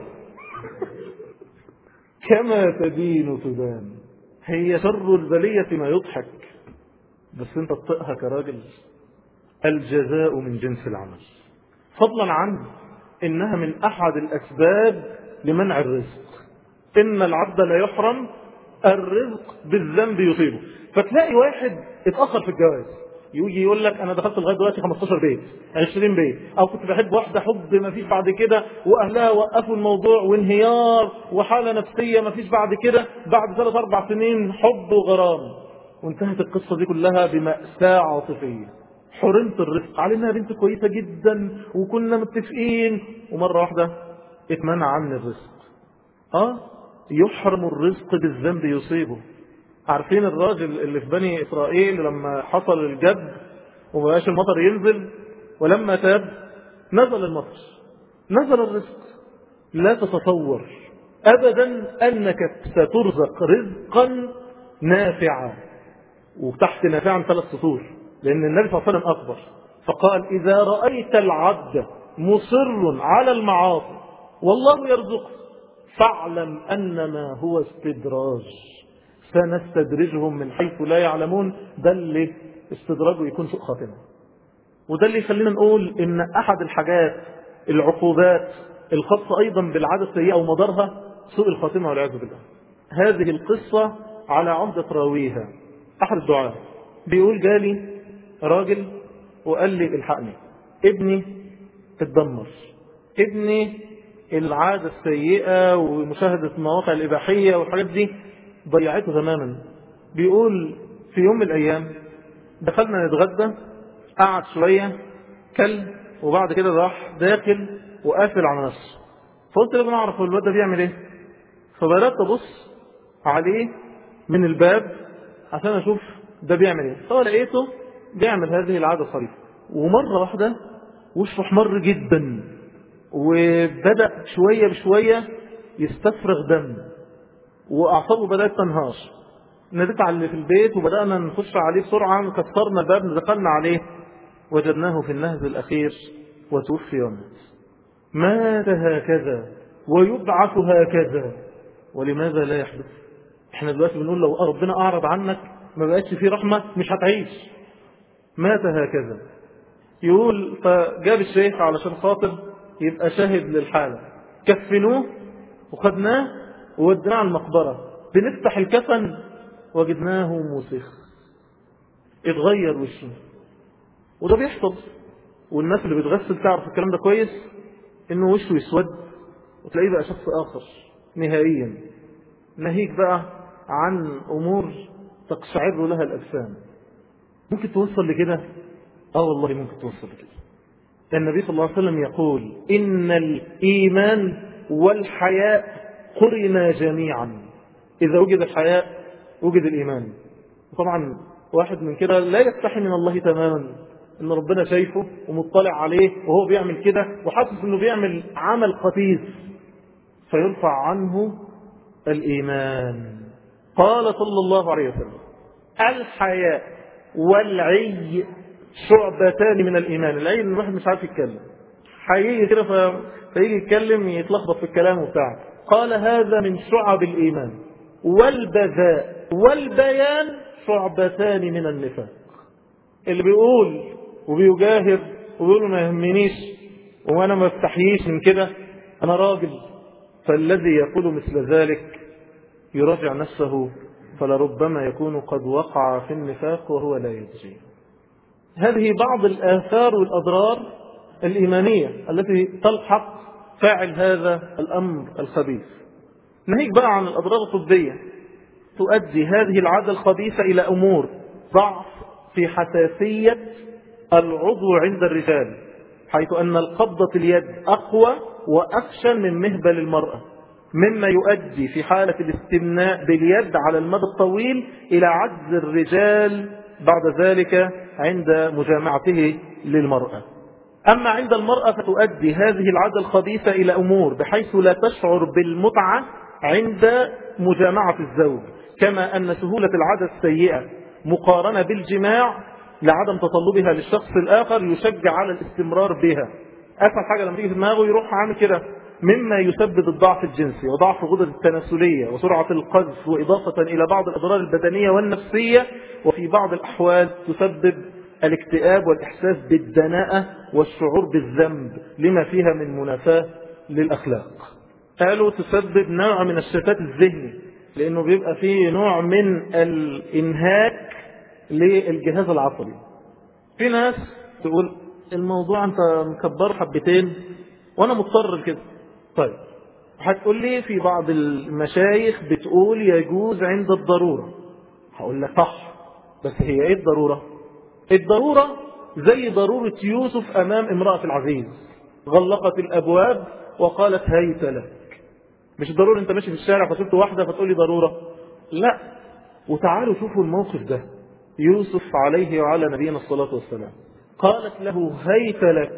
كما تدين تدان. هي شر البلية ما يضحك، بس انت تطقها كراجل. الجزاء من جنس العمل، فضلا عن انها من احد الاسباب لمنع الرزق. ان العبد لا يحرم الرزق بالذنب يصيبه. فتلاقي واحد اتأخر في الجواز يجي يقول لك انا دخلت لغايه دلوقتي 15 بيت 20 بيت، او كنت بحب واحده حب ما فيش بعد كده واهلها وقفوا الموضوع وانهيار وحاله نفسيه ما فيش بعد كده، بعد 3 4 سنين حب وغرام، وانتهت القصه دي كلها بمأساة عاطفيه. حرمت الرزق على انها بنت كويسه جدا وكنا متفقين، ومره واحده اتمنع عني الرزق. يحرم الرزق بالذنب يصيبه. عارفين الراجل اللي في بني إسرائيل لما حصل الجد ومبقاش المطر ينزل، ولما تاب نزل المطر نزل الرزق. لا تتصور أبدا أنك سترزق رزقا نافعا. وتحت نافعا 3 سطور، لأن النبي صلى الله عليه وسلم أخبر فقال إذا رأيت العبد مصر على المعاصي والله يرزقه فاعلم أنما هو استدراج، سنستدرجهم من حيث لا يعلمون. ده اللي استدراجه يكون سوء خاتمة. وده اللي يخلينا نقول إن أحد الحاجات العقوبات الخاصة أيضا بالعادة السيئة ومدارها سوء الخاتمة والعياذ بالله. هذه القصة على عمدة راويها أحد الدعاة بيقول جالي راجل وقال لي الحقني، ابني اتدمر، ابني العادة السيئة ومشاهدة المواقع الإباحية والحاجات دي ضيعته تماما. بيقول في يوم من الأيام دخلنا نتغدى، قعد شوية كل، وبعد كده راح داخل وقافل على نفسه. فقلت لازم أعرف الواد ده بيعمل إيه، فبدأت أبص عليه من الباب عشان أشوف ده بيعمل إيه. فلقيته بيعمل هذه العادة الخريفة، ومرة واحدة وشه احمر جدا وبدأ شوية بشوية يستفرغ دم وأعصابه بدأت تنهار. ناديت على اللي في البيت وبدأنا نخش عليه بسرعة، كسرنا الباب دخلنا عليه وجدناه في النهز الأخير وتوفي يومات. مات هكذا ويبعث هكذا، ولماذا لا يحدث؟ احنا دلوقتي بنقول لو ربنا أعرض عنك ما بقتش فيه رحمة مش هتعيش. مات هكذا. يقول فجاب الشيخ علشان خاطر يبقى شاهد للحالة، كفنوه وخدناه وودناه على المقبرة، بنفتح الكفن وجدناه مسخ، اتغير وشه. وده بيحصل، والناس اللي بتغسل تعرف الكلام ده كويس، انه وشه يسود وتلاقيه بقى شخص اخر نهائيا. ناهيك بقى عن امور تقشعر لها الاجسام. ممكن توصل لكده؟ والله ممكن توصل لكده. النبي صلى الله عليه وسلم يقول إن الإيمان والحياء قرنا جميعا. إذا وجد الحياء وجد الإيمان. طبعا واحد من كده لا يستحي من الله تماما، إن ربنا شايفه ومطلع عليه وهو بيعمل كده وحاسس إنه بيعمل عمل خبيث، فيرفع عنه الإيمان. قال صلى الله عليه وسلم الحياء والعي شعبتان من الإيمان. العي إن الواحد مش عارف يتكلم، هيجي كده فيجي يتكلم يتلخبط في الكلام وبتاع. قال هذا من شعب الإيمان. والبذاء والبيان شعبتان من النفاق. اللي بيقول وبيجاهر وبيقول ما يهمنيش وأنا ما استحييش من كده، أنا راجل، فالذي يقول مثل ذلك يراجع نفسه، فلربما يكون قد وقع في النفاق وهو لا يدري. هذه بعض الآثار والأضرار الإيمانية التي تلحق فاعل هذا الأمر الخبيث. ناهيك بقى عن الأضرار الطبية. تؤدي هذه العادة الخبيثة إلى أمور ضعف في حساسية العضو عند الرجال، حيث أن القبضة اليد أقوى وأخشن من مهبل المرأة، مما يؤدي في حالة الاستمناء باليد على المدى الطويل إلى عجز الرجال بعد ذلك عند مجامعته للمرأة. أما عند المرأة فتؤدي هذه العادة الخبيثة إلى أمور بحيث لا تشعر بالمتعة عند مجامعة الزوج، كما أن سهولة العادة السيئة مقارنة بالجماع لعدم تطلبها للشخص الآخر يشجع على الاستمرار بها. أسهل حاجة لما تيجي في دماغه يروح عامل كده، مما يسبب الضعف الجنسي وضعف الغدد التناسلية وسرعة القذف، وإضافة إلى بعض الأضرار البدنية والنفسية، وفي بعض الأحوال تسبب الاكتئاب والإحساس بالدناءة والشعور بالذنب لما فيها من منافاة للأخلاق. قالوا تسبب نوع من الشتات الذهني، لأنه بيبقى فيه نوع من الإنهاك للجهاز العصبي. في ناس تقول الموضوع أنت مكبر حبتين وأنا مضطر لكده. طيب هتقول لي في بعض المشايخ بتقول يجوز عند الضرورة. هقول لك صح، بس هي ايه الضرورة؟ الضرورة زي ضرورة يوسف أمام امرأة العزيز، غلقت الأبواب وقالت هيت لك. مش ضروري انت ماشي في الشارع فشفت واحدة فتقول لي ضرورة، لا. وتعالوا شوفوا الموقف ده. يوسف عليه وعلى نبينا الصلاة والسلام قالت له هيت لك،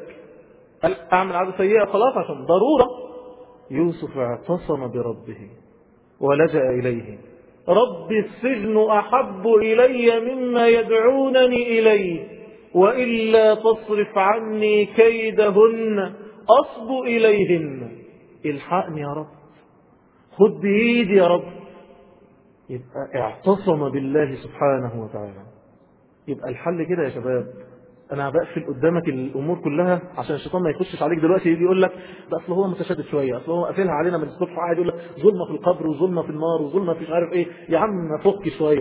أعمل عادة سيئة خلاص عشان ضرورة. يوسف اعتصم بربه ولجأ إليه. رب السجن أحب إلي مما يدعونني إليه وإلا تصرف عني كيدهن أصب إليهن. الحقني يا رب، خد بإيدي يا رب. يبقى اعتصم بالله سبحانه وتعالى. يبقى الحل كده يا شباب، انا بقفل قدامك الامور كلها عشان الشيطان ما يخشش عليك دلوقتي يجي يقول لك ده اصل هو متشدد شويه، اصل هو قافلها علينا من الصبح قاعد يقول لك ظلمه في القبر وظلمه في النار وظلمه في مش عارف ايه. يا عم فك شويه.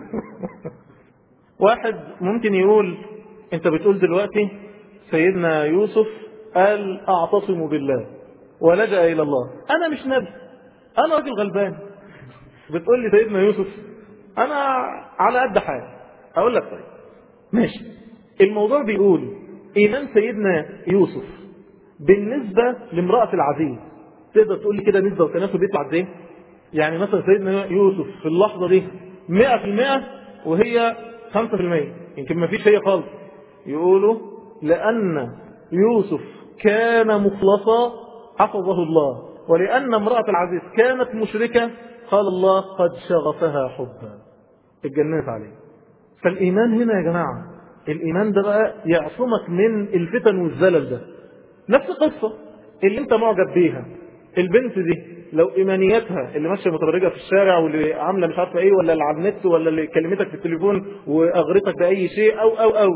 واحد ممكن يقول انت بتقول دلوقتي سيدنا يوسف قال اعتصم بالله ولجأ الى الله. انا مش نبي، انا راجل غلبان. بتقول لي سيدنا يوسف، انا على قد حالي. اقول لك طيب ماشي، الموضوع بيقول ايمان سيدنا يوسف بالنسبة لامرأة العزيز، تقدر تقول لي كده نسبة وتناسب بيطلع ازاي؟ يعني مثلا سيدنا يوسف في اللحظة دي 100% وهي 5%، يمكن ما فيش هي خالص. يقولوا لأن يوسف كان مخلصا حفظه الله، ولأن امرأة العزيز كانت مشركة قال الله قد شغفها حبا، اتجننت عليه. فالإيمان هنا يا جماعة، الإيمان ده بقى يعصمك من الفتن والزلل ده. نفس القصة اللي انت معجب بيها، البنت دي لو إيمانياتها اللي ماشية متبرجة في الشارع واللي عاملة مش عارفة ايه، ولا اللي على النت، ولا اللي كلمتك في التليفون وأغرتك بأي شيء أو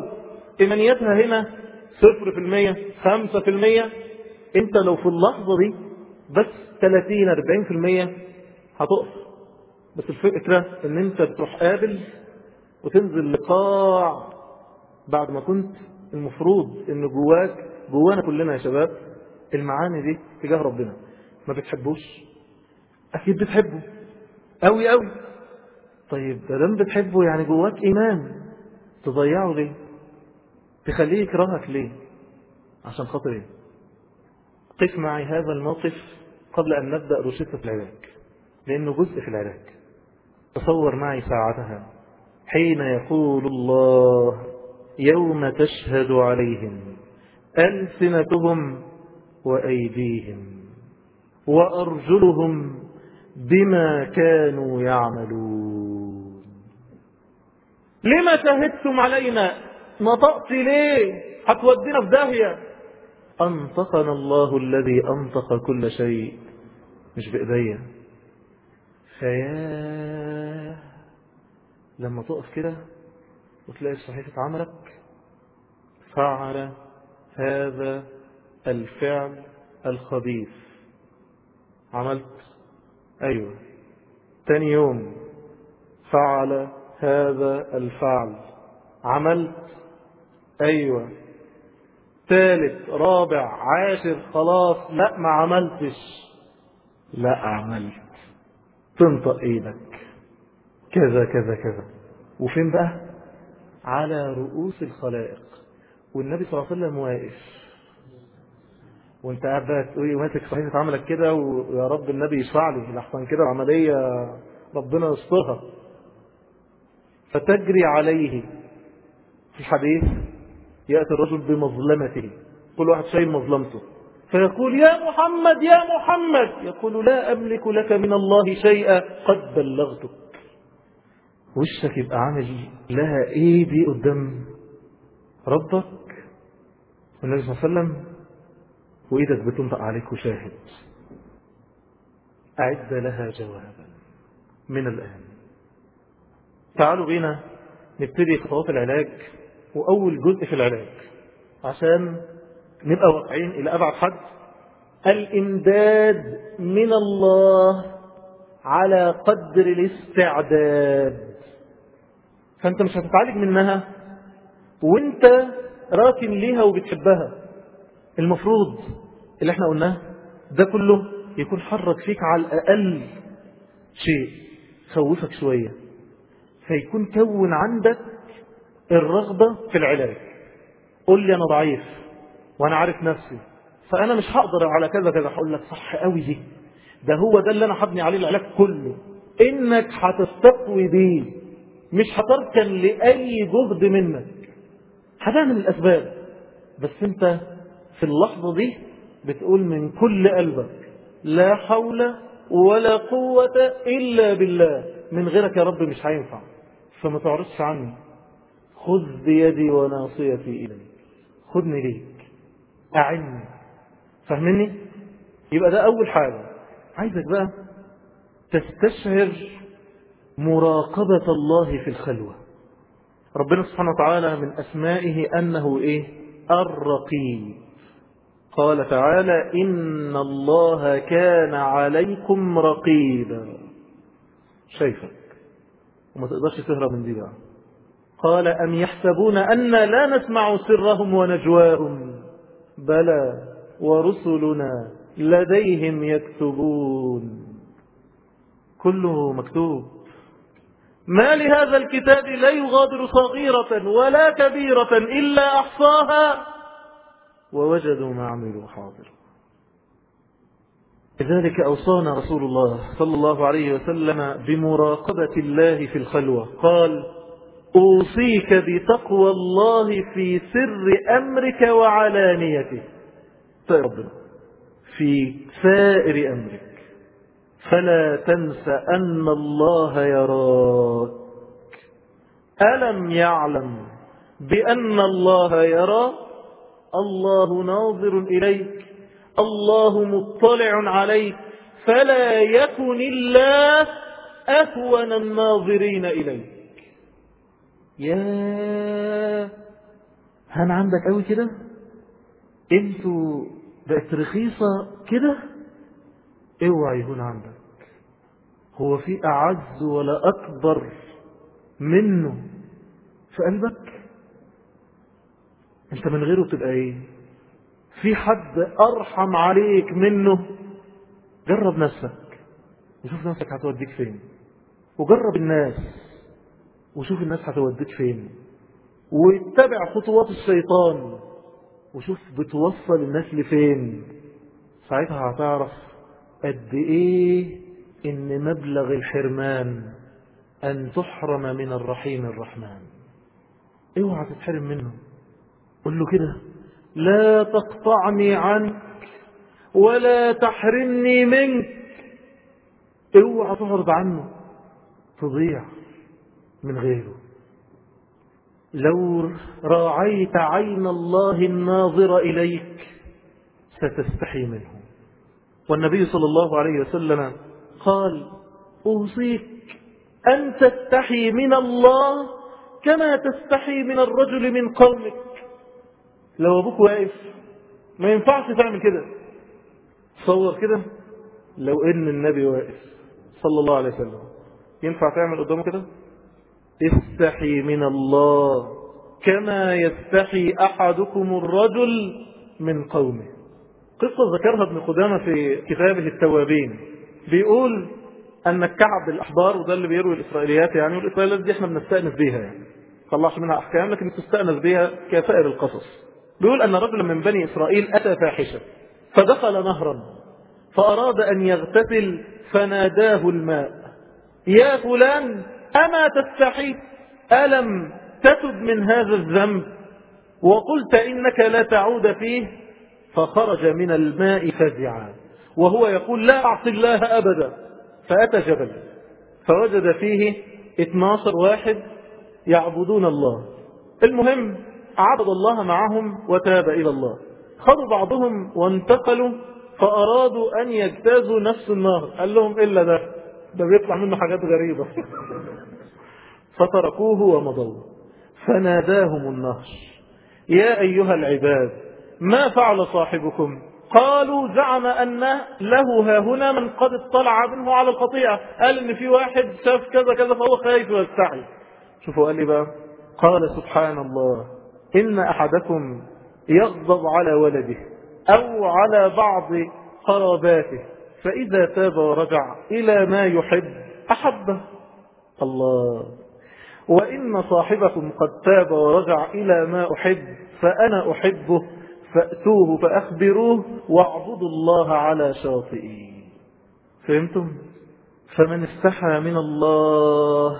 إيمانياتها هنا 0%، 5%، انت لو في اللحظة دي بس 30-40% هتقف. بس الفكرة ان انت بتروح قابل وتنزل لقاع بعد ما كنت المفروض ان جوانا كلنا يا شباب المعاني دي تجاه ربنا. ما بتحبوش؟ اكيد بتحبه قوي قوي. طيب دام بتحبه يعني جواك ايمان، تضيعه ليه؟ تخليه يكرهك ليه؟ عشان خاطر ايه؟ قف معي هذا الموقف قبل ان نبدأ روشتة العلاج، لانه جزء في العلاج. تصور معي ساعتها حين يقول الله يوم تشهد عليهم ألسنتهم وأيديهم وأرجلهم بما كانوا يعملون. لما شهدتم علينا؟ نطقت ليه؟ هتودينا في داهية. أنطقنا الله الذي أنطق كل شيء، مش بإيديا. فيا لما تقف كده وتلاقي صحيفة عملك فعل هذا الفعل الخبيث. عملت، أيوة. تاني يوم فعل هذا الفعل. عملت، أيوة. ثالث رابع عاشر خلاص لا ما عملتش، لا عملت. تنطق ايدك كذا كذا كذا. وفين بقى؟ على رؤوس الخلائق، والنبي صلى الله عليه وسلم واقف، وانت قاعد بقى تقولي ماسك صحيفة عملك كده ويا رب النبي يشفع لي لحسن كده العملية ربنا يسترها. فتجري عليه في الحديث يأتي الرجل بمظلمته، كل واحد شايل مظلمته، فيقول يا محمد يا محمد، يقول لا أملك لك من الله شيئا قد بلغتك. وشك يبقى عامل لها ايه دي قدام ربك والنبي صلى الله عليه وسلم، وايدك بتنطق عليك وشاهد. أعد لها جوابا من الآن. تعالوا بينا نبتدي خطوات العلاج وأول جزء في العلاج عشان نبقى واقعين إلى أبعد حد. الإمداد من الله على قدر الاستعداد. فأنت مش هتتعالج منها وانت راكن ليها وبتحبها. المفروض اللي احنا قلناه ده كله يكون حرك فيك على الأقل شيء خوفك شوية، فيكون كون عندك الرغبة في العلاج. قول لي أنا ضعيف وأنا عارف نفسي فأنا مش هقدر على كذا كذا. هقول لك صح قوي دي، ده هو ده اللي أنا هبني عليه العلاج كله، إنك هتستقوي بيه، مش هتركن لأي جهد منك. هتعمل الأسباب بس أنت في اللحظة دي بتقول من كل قلبك لا حول ولا قوة إلا بالله، من غيرك يا رب مش هينفع. فما تعرضش عني، خذ بيدي وناصيتي إليك، خذني ليك، أعني. فهمني؟ يبقى ده أول حاجة. عايزك بقى تستشعر مراقبة الله في الخلوة. ربنا سبحانه وتعالى من أسمائه أنه إيه؟ الرقيب. قال تعالى إن الله كان عليكم رقيبا. شايفك وما تقدرش تهرب من دي بقى. قال أم يحسبون أن لا نسمع سرهم ونجواهم بلى ورسلنا لديهم يكتبون. كله مكتوب. ما لهذا الكتاب لا يغادر صغيرة ولا كبيرة إلا أحصاها ووجدوا ما عملوا حاضر. لذلك أوصانا رسول الله صلى الله عليه وسلم بمراقبة الله في الخلوة. قال أوصيك بتقوى الله في سر أمرك وعلانيته. ربنا في سائر أمرك فلا تنس أن الله يراك. ألم يعلم بأن الله يرى؟ الله ناظر إليك، الله مطلع عليك، فلا يكن الله أهون الناظرين إليك. يا هن عندك قوي كده؟ انتوا بقت رخيصة كده؟ اوعى يهون عندك. هو في أعز ولا أكبر منه في قلبك؟ انت من غيره تبقى ايه؟ في حد أرحم عليك منه؟ جرب نفسك وشوف نفسك هتوديك فين، وجرب الناس وشوف الناس هتوديك فين، واتبع خطوات الشيطان وشوف بتوصل الناس لفين. ساعتها هتعرف قد ايه ان مبلغ الحرمان ان تحرم من الرحيم الرحمن. اوعى تتحرم منه. قل له كده: لا تقطعني عنك ولا تحرمني منك. اوعى تعرض عنه تضيع من غيره. لو راعيت عين الله الناظر إليك ستستحي منه. والنبي صلى الله عليه وسلم قال: أوصيك أن تستحي من الله كما تستحي من الرجل من قومك. لو أبوك واقف ما ينفعش تعمل كده. تصور كده لو إن النبي واقف صلى الله عليه وسلم، ينفع تعمل قدامه كده؟ استحي من الله كما يستحي أحدكم الرجل من قومه. قصة ذكرها ابن قدامة في كتابه التوابين، بيقول أن كعب الأحبار، وده اللي بيروي الإسرائيليات يعني، والإسرائيليات دي احنا بنستأنس بيها يعني، طلعش منها أحكام لكن تستأنس بيها كسائر القصص. بيقول أن رجلا من بني إسرائيل أتى فاحشة فدخل نهرا فأراد أن يغتسل فناداه الماء: يا فلان أما تستحي؟ ألم تتب من هذا الذنب وقلت إنك لا تعود فيه؟ فخرج من الماء فزعا وهو يقول: لا أعصي الله أبدا. فأتى جبل فوجد فيه 12 واحد يعبدون الله. المهم عبد الله معهم وتاب إلى الله. خذوا بعضهم وانتقلوا فأرادوا أن يجتازوا نفس النهر. قال لهم: إلا ده بيطلع منه حاجات غريبة. فتركوه ومضوا. فناداهم النهر: يا أيها العباد ما فعل صاحبكم؟ قالوا: زعم أن له هاهنا من قد اطلع منه على القطيعة. قال إن في واحد شاف كذا كذا فهو خايف ويستحي. شوفوا قال لي بقى: قال سبحان الله إن أحدكم يغضب على ولده أو على بعض قراباته فإذا تاب ورجع إلى ما يحب أحبه الله، وإن صاحبكم قد تاب ورجع إلى ما أحب فأنا أحبه فأتوه فأخبروه واعبدوا الله على شاطئه. فهمتم؟ فمن استحى من الله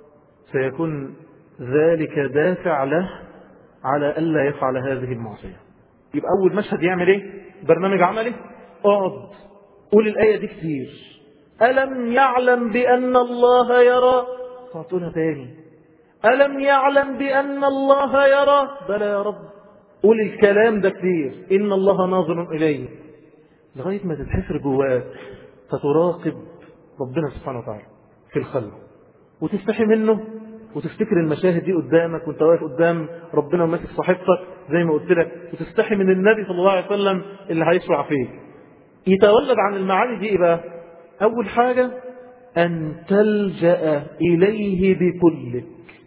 سيكون ذلك دافع له على ألا يفعل هذه المعصية. يبقى أول مشهد يعمل إيه؟ برنامج عملي. اقعد قول الآية دي كتير: ألم يعلم بأن الله يرى. تقولها تاني: ألم يعلم بأن الله يرى. بلى يا رب. قول الكلام ده كتير: إن الله ناظر إليه، لغاية ما تتحفر جواك فتراقب ربنا سبحانه وتعالى في الخلق وتستحي منه، وتفتكر المشاهد دي قدامك وانت واقف قدام ربنا وماسك صاحبتك زي ما قلت لك، وتستحي من النبي صلى الله عليه وسلم اللي هيشرع فيك. يتولد عن المعاني دي ايه بقى؟ أول حاجة أن تلجأ إليه بكلك.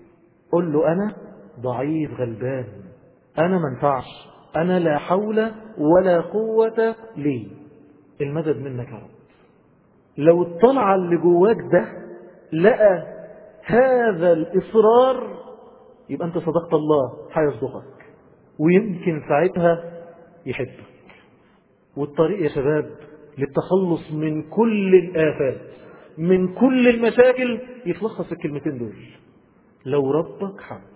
قل له: أنا ضعيف غلبان، أنا منفعش، أنا لا حول ولا قوة لي، المدد منك يا رب. لو اطلع اللي جواك ده لقى هذا الإصرار يبقى أنت صدقت، الله هيصدقك ويمكن ساعتها يحبك. والطريق يا شباب للتخلص من كل الآفات من كل المشاكل يتلخص في الكلمتين دول: لو ربك حبك.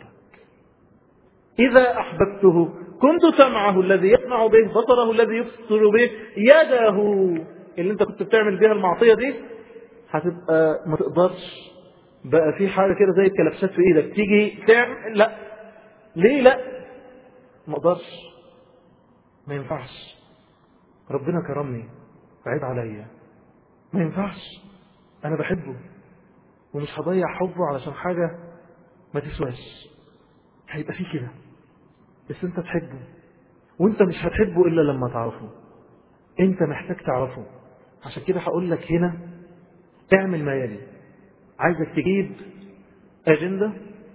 إذا أحببته كنت سمعه الذي يسمع به، بصره الذي يبصر به، يده اللي انت كنت بتعمل بها المعصية دي هتبقى ما تقدرش بقى في حاجة كده زي الكلبشات في ايدك تيجي تعمل. لا. ليه لا؟ ما اقدرش، ما ينفعش، ربنا كرمني عيب عليا، ما ينفعش، انا بحبه ومش هضيع حبه علشان حاجة ما تسواش. هيبقى فيه كده، بس انت تحبه، وانت مش هتحبه الا لما تعرفه. انت محتاج تعرفه. عشان كده هقول لك هنا اعمل ما يلي. عايزك تجيب أجندة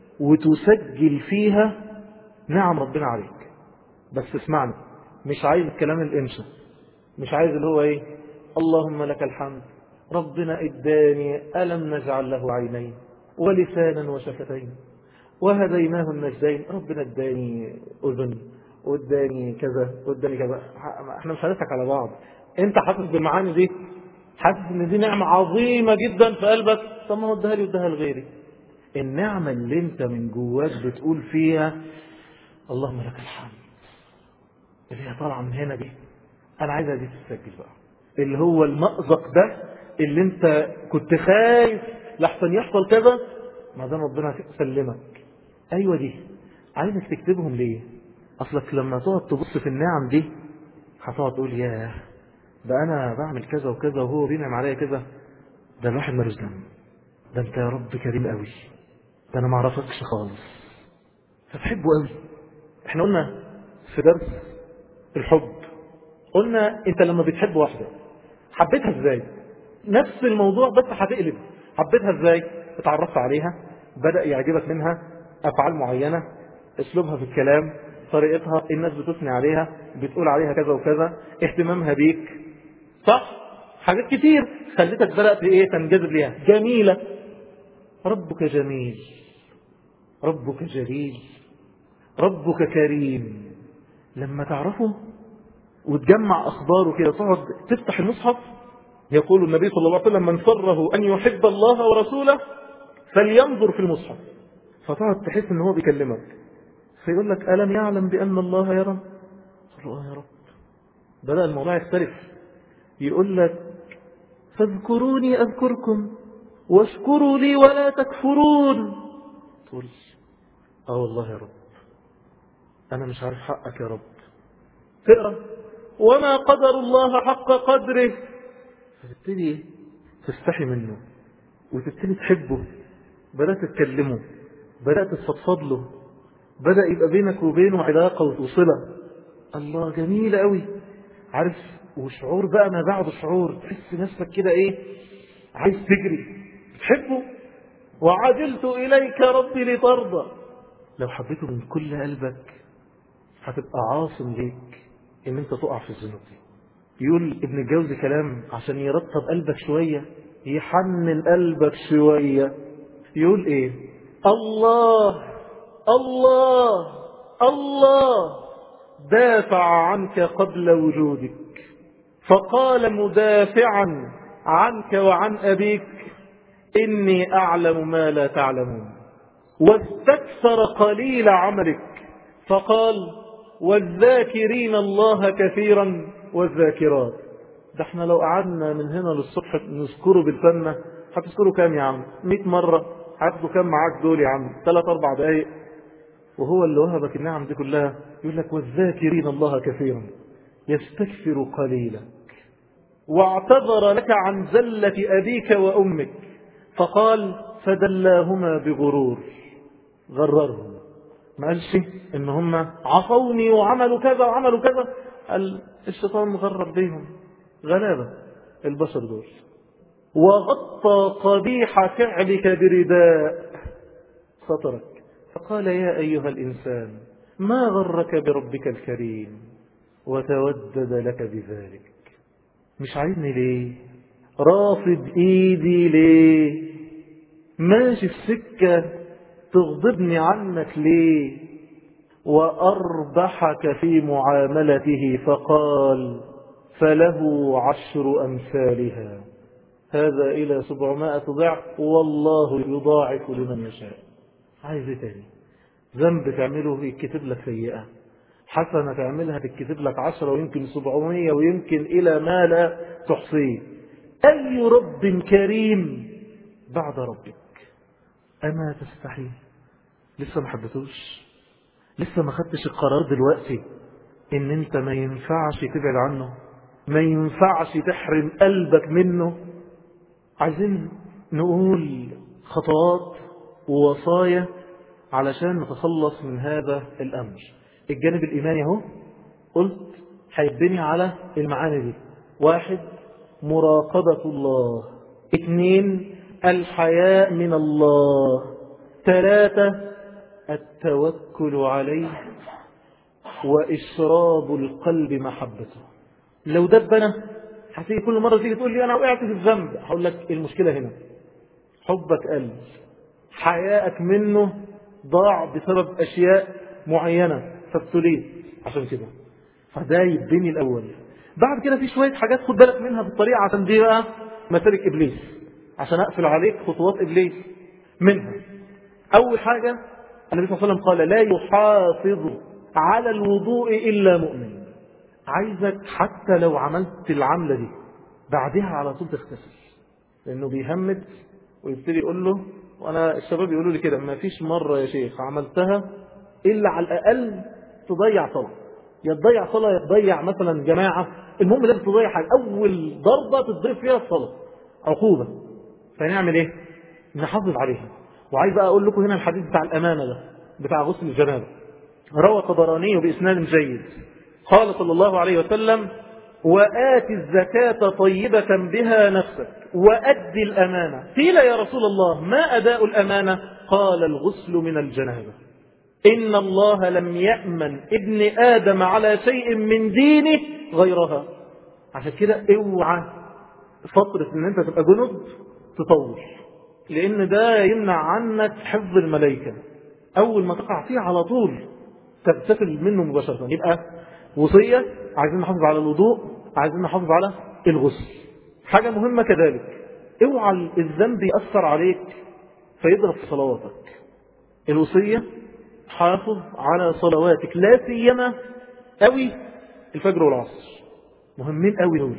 وتسجل فيها نعم ربنا عليك. بس اسمعني، مش عايز الكلام الانشا، مش عايز اللي هو ايه اللهم لك الحمد ربنا اداني ألم نجعل له عينين ولسانا وشفتين وهديناه النجدين، ربنا اداني أذن واداني كذا واداني كذا. احنا مش هنضحك على بعض. انت حاسس بالمعاني دي، حاسس ان دي نعمة عظيمة جدا في قلبك، طب ما هو اداها لي واداها لغيري. النعمة اللي انت من جواك بتقول فيها اللهم لك الحمد، اللي هي طالعة من هنا دي، انا عايزها دي تتسجل بقى. اللي هو المأزق ده اللي انت كنت خايف لحسن يحصل كذا، ما دام ربنا سلمك. ايوه دي عايزك تكتبهم. ليه؟ اصلك لما تقعد تبص في النعم دي هتقعد تقول ياه ده انا بعمل كذا وكذا وهو بينعم عليا كذا، ده الواحد ملوش ذنب، ده انت يا رب كريم قوي، ده انا ما اعرفكش خالص، فتحبه قوي. احنا قلنا في درس الحب، قلنا انت لما بتحب واحدة حبيتها ازاي؟ نفس الموضوع بس هتقلب. حبيتها ازاي؟ اتعرفت عليها، بدأ يعجبك منها افعال معينة، اسلوبها في الكلام، طريقتها، الناس بتثني عليها، بتقول عليها كذا وكذا، اهتمامها بيك، صح؟ حاجات كتير خلتك بدأت ايه تنجذب ليها. جميلة، ربك جميل، ربك جليل، ربك كريم. لما تعرفه وتجمع أخباره كده، تقعد تفتح المصحف، يقول النبي صلى الله عليه وسلم من سره أن يحب الله ورسوله فلينظر في المصحف. فتقعد تحس ان هو بيكلمك، فيقول لك ألم يعلم بأن الله يرى؟ تقول له يا رب. بدأ الموضوع يختلف، يقول لك فاذكروني أذكركم واشكروا لي ولا تكفرون. تقول والله يا رب أنا مش عارف حقك يا رب. تقرأ وما قدر الله حق قدره، فتبتدي تستحي منه وتبتدي تحبه، بدأت تتكلمه، بدأت تفضفض له، بدأ يبقى بينك وبينه علاقة وصلة. الله جميل قوي، عارف؟ وشعور بقى ما بعد شعور، تحس نفسك كده ايه عايز تجري، تحبه. وعجلت إليك ربي لترضى. لو حبيته من كل قلبك هتبقى عاصم ليك ان انت تقع في الذنوب دي. يقول ابن الجوزي كلام عشان يرطب قلبك شوية، يحنن قلبك شوية. يقول ايه؟ الله الله الله دافع عنك قبل وجودك، فقال مدافعا عنك وعن أبيك إني أعلم ما لا تعلمون. واستكثر قليل عملك، فقال والذاكرين الله كثيرا والذاكرات. ده احنا لو قعدنا من هنا للصبح نذكره بالفنة هتذكره كام يا عم؟ 100 مرة. هتذكره كام معاك دول يا عم؟ 3-4 دقايق. وهو اللي وهبك النعم دي كلها يقول لك والذاكرين الله كثيرا يستكثر قليلا. واعتذر لك عن زلة أبيك وأمك، فقال فدلاهما بغرور. غررهم، ما قالش ان هم عصوني وعملوا كذا وعملوا كذا، قال الشيطان مغرر بيهم، غلابة البشر دول. وغطى قبيح فعلك برداء سترك، فقال يا أيها الإنسان ما غرك بربك الكريم وتودد لك بذلك. مش عايزني ليه؟ رافض ايدي ليه؟ ماشي في سكة تغضبني عنك ليه؟ وأربحك في معاملته، فقال فله 10 أمثالها، هذا إلى 700 ضعف والله يضاعف لمن يشاء. عايز ايه تاني؟ ذنب تعمله يكتب لك سيئة، حسنة تعملها تكتب لك 10 ويمكن 700 ويمكن إلى ما لا تحصيه. أي رب كريم بعد ربك؟ أما تستحي؟ لسه ما حبتوش؟ لسه ما خدتش القرار دلوقتي ان انت ما ينفعش تبعد عنه، ما ينفعش تحرم قلبك منه؟ عايزين نقول خطوات ووصايا علشان نتخلص من هذا الأمر. الجانب الإيماني اهو قلت هيبني على المعاني دي. 1، مراقبة الله. 2 الحياء من الله. 3 التوكل عليه وإشراب القلب محبته. لو دبنا هتيجي كل مرة تيجي تقول لي أنا وقعت في الذنب، هقول لك المشكلة هنا حبك قلب، حياءك منه ضاع بسبب أشياء معينة فابتليت عشان كده. فده يبني الأول. بعد كده في شوية حاجات خد بالك منها في الطريقة، عشان دي بقى مسالك إبليس، عشان أقفل عليك خطوات إبليس. منها أول حاجة النبي صلى الله عليه وسلم قال لا يحافظ على الوضوء إلا مؤمن. عايزك حتى لو عملت العملة دي بعدها على طول تغتسل، لأنه بيهمد ويبتدي يقول له، وأنا الشباب يقولوا لي كده ما فيش مرة يا شيخ عملتها إلا على الأقل تضيع صلاة، يا تضيع صلاة يا تضيع مثلا جماعة، المهم لازم تضيع حاجة. أول ضربة تضرب فيها الصلاة عقوبة. فنعمل إيه؟ نحافظ عليها. وعايز بقى أقول لكم هنا الحديث بتاع الأمانة ده بتاع غسل الجنابة، روى الطبراني بإسناد جيد، قال صلى الله عليه وسلم وآت الزكاة طيبة بها نفسك وأدي الأمانة. قيل يا رسول الله ما أداء الأمانة؟ قال الغسل من الجنابة. إن الله لم يأمن ابن آدم على شيء من دينه غيرها. عشان كده اوعى فترة ان انت تبقى جنب تطول، لان ده يمنع عنك حفظ الملائكة. اول ما تقع فيه على طول تغتسل منه مباشرة. يبقى وصية، عايزين نحافظ على الوضوء، عايزين نحافظ على الغسل. حاجة مهمة كذلك، اوعى الذنب يأثر عليك فيضرب في صلواتك. الوصية حافظ على صلواتك، لا سيما قوي الفجر والعصر، مهمين قوي دول،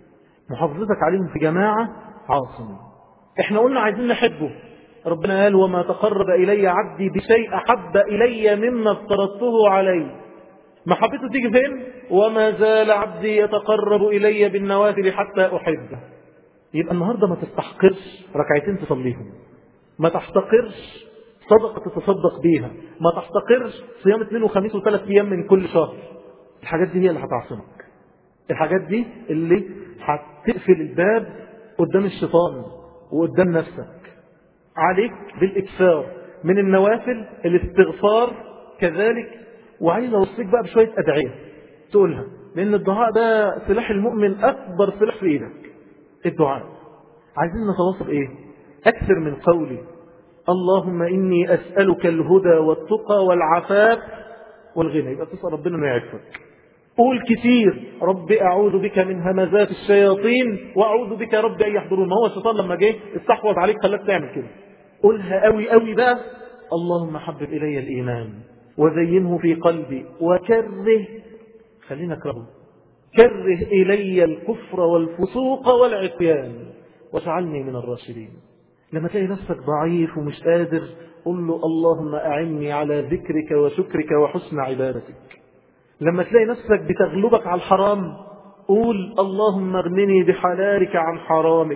محافظتك عليهم في جماعة عاصمة. احنا قلنا عايزين نحبه، ربنا قال وما تقرب إلي عبدي بشيء أحب إلي مما افترضته عليه. محبته تيجي فين؟ وما زال عبدي يتقرب إلي بالنوافل حتى أحبه. يبقى النهاردة ما تستحقرش ركعتين تصليهم، ما تحتقرش صدقة تتصدق بيها، ما تحتقرش صيام 2 و5 و3 أيام من كل شهر. الحاجات دي هي اللي هتعصمك، الحاجات دي اللي هتقفل الباب قدام الشيطان وقدام نفسك. عليك بالإكثار من النوافل، الاستغفار كذلك. وعايز أوصيك بقى بشوية أدعية تقولها، لأن الدعاء ده سلاح المؤمن، أكبر سلاح في إيدك الدعاء. عايزين نتواصل إيه؟ أكثر من قولي اللهم إني أسألك الهدى والتقى والعفاف والغنى، يبقى تسأل ربنا أنه يعفك. قول كتير رب أعوذ بك من همزات الشياطين وأعوذ بك رب أن يحضرون. ما هو الشيطان لما جه استحوذ عليك خلاك تعمل كده. قولها قوي قوي بقى، اللهم حبب إلي الإيمان وزينه في قلبي وكره، خلينا كرهه، كره إلي الكفر والفسوق والعصيان واجعلني من الراشدين. لما تلاقي نفسك ضعيف ومش قادر قل له اللهم أعني على ذكرك وشكرك وحسن عبادتك. لما تلاقي نفسك بتغلبك على الحرام قول اللهم اغنني بحلالك عن حرامك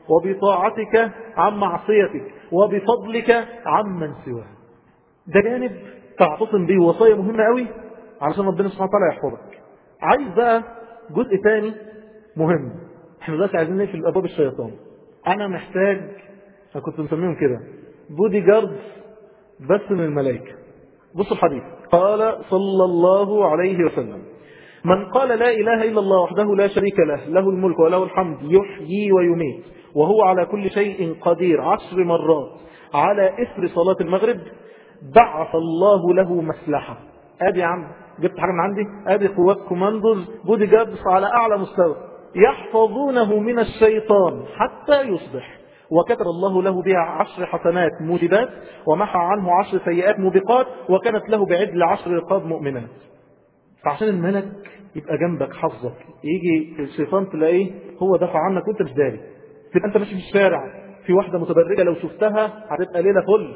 وبطاعتك عن معصيتك وبفضلك عمن سواك. ده جانب تعتصم به، وصايا مهمة قوي علشان ربنا سبحانه وتعالى يحفظك. عايز بقى جزء تاني مهم، احنا دلوقتي عايزين نقفل ابواب الشيطان. انا محتاج، انا كنت مسميهم كده بودي جارد بس من الملائكة. بصوا الحديث، قال صلى الله عليه وسلم من قال لا إله إلا الله وحده لا شريك له له الملك وله الحمد يحيي ويميت وهو على كل شيء قدير 10 مرات على إثر صلاة المغرب بعث الله له مسلحة. ادي يا عم جبت حاجة من عندي، ادي قوات كوماندوز بودي جاردز على أعلى مستوى يحفظونه من الشيطان حتى يصبح، وكتب الله له بها 10 حسنات موجبات ومحى عنه 10 سيئات موبقات وكانت له بعدل 10 رقاب مؤمنات. فعشان الملك يبقى جنبك حظك، يجي الشيطان تلاقيه هو دفع عنك وانت مش داري، تبقى انت ماشي في الشارع في واحدة متبرجة لو شفتها هتبقى ليلة فل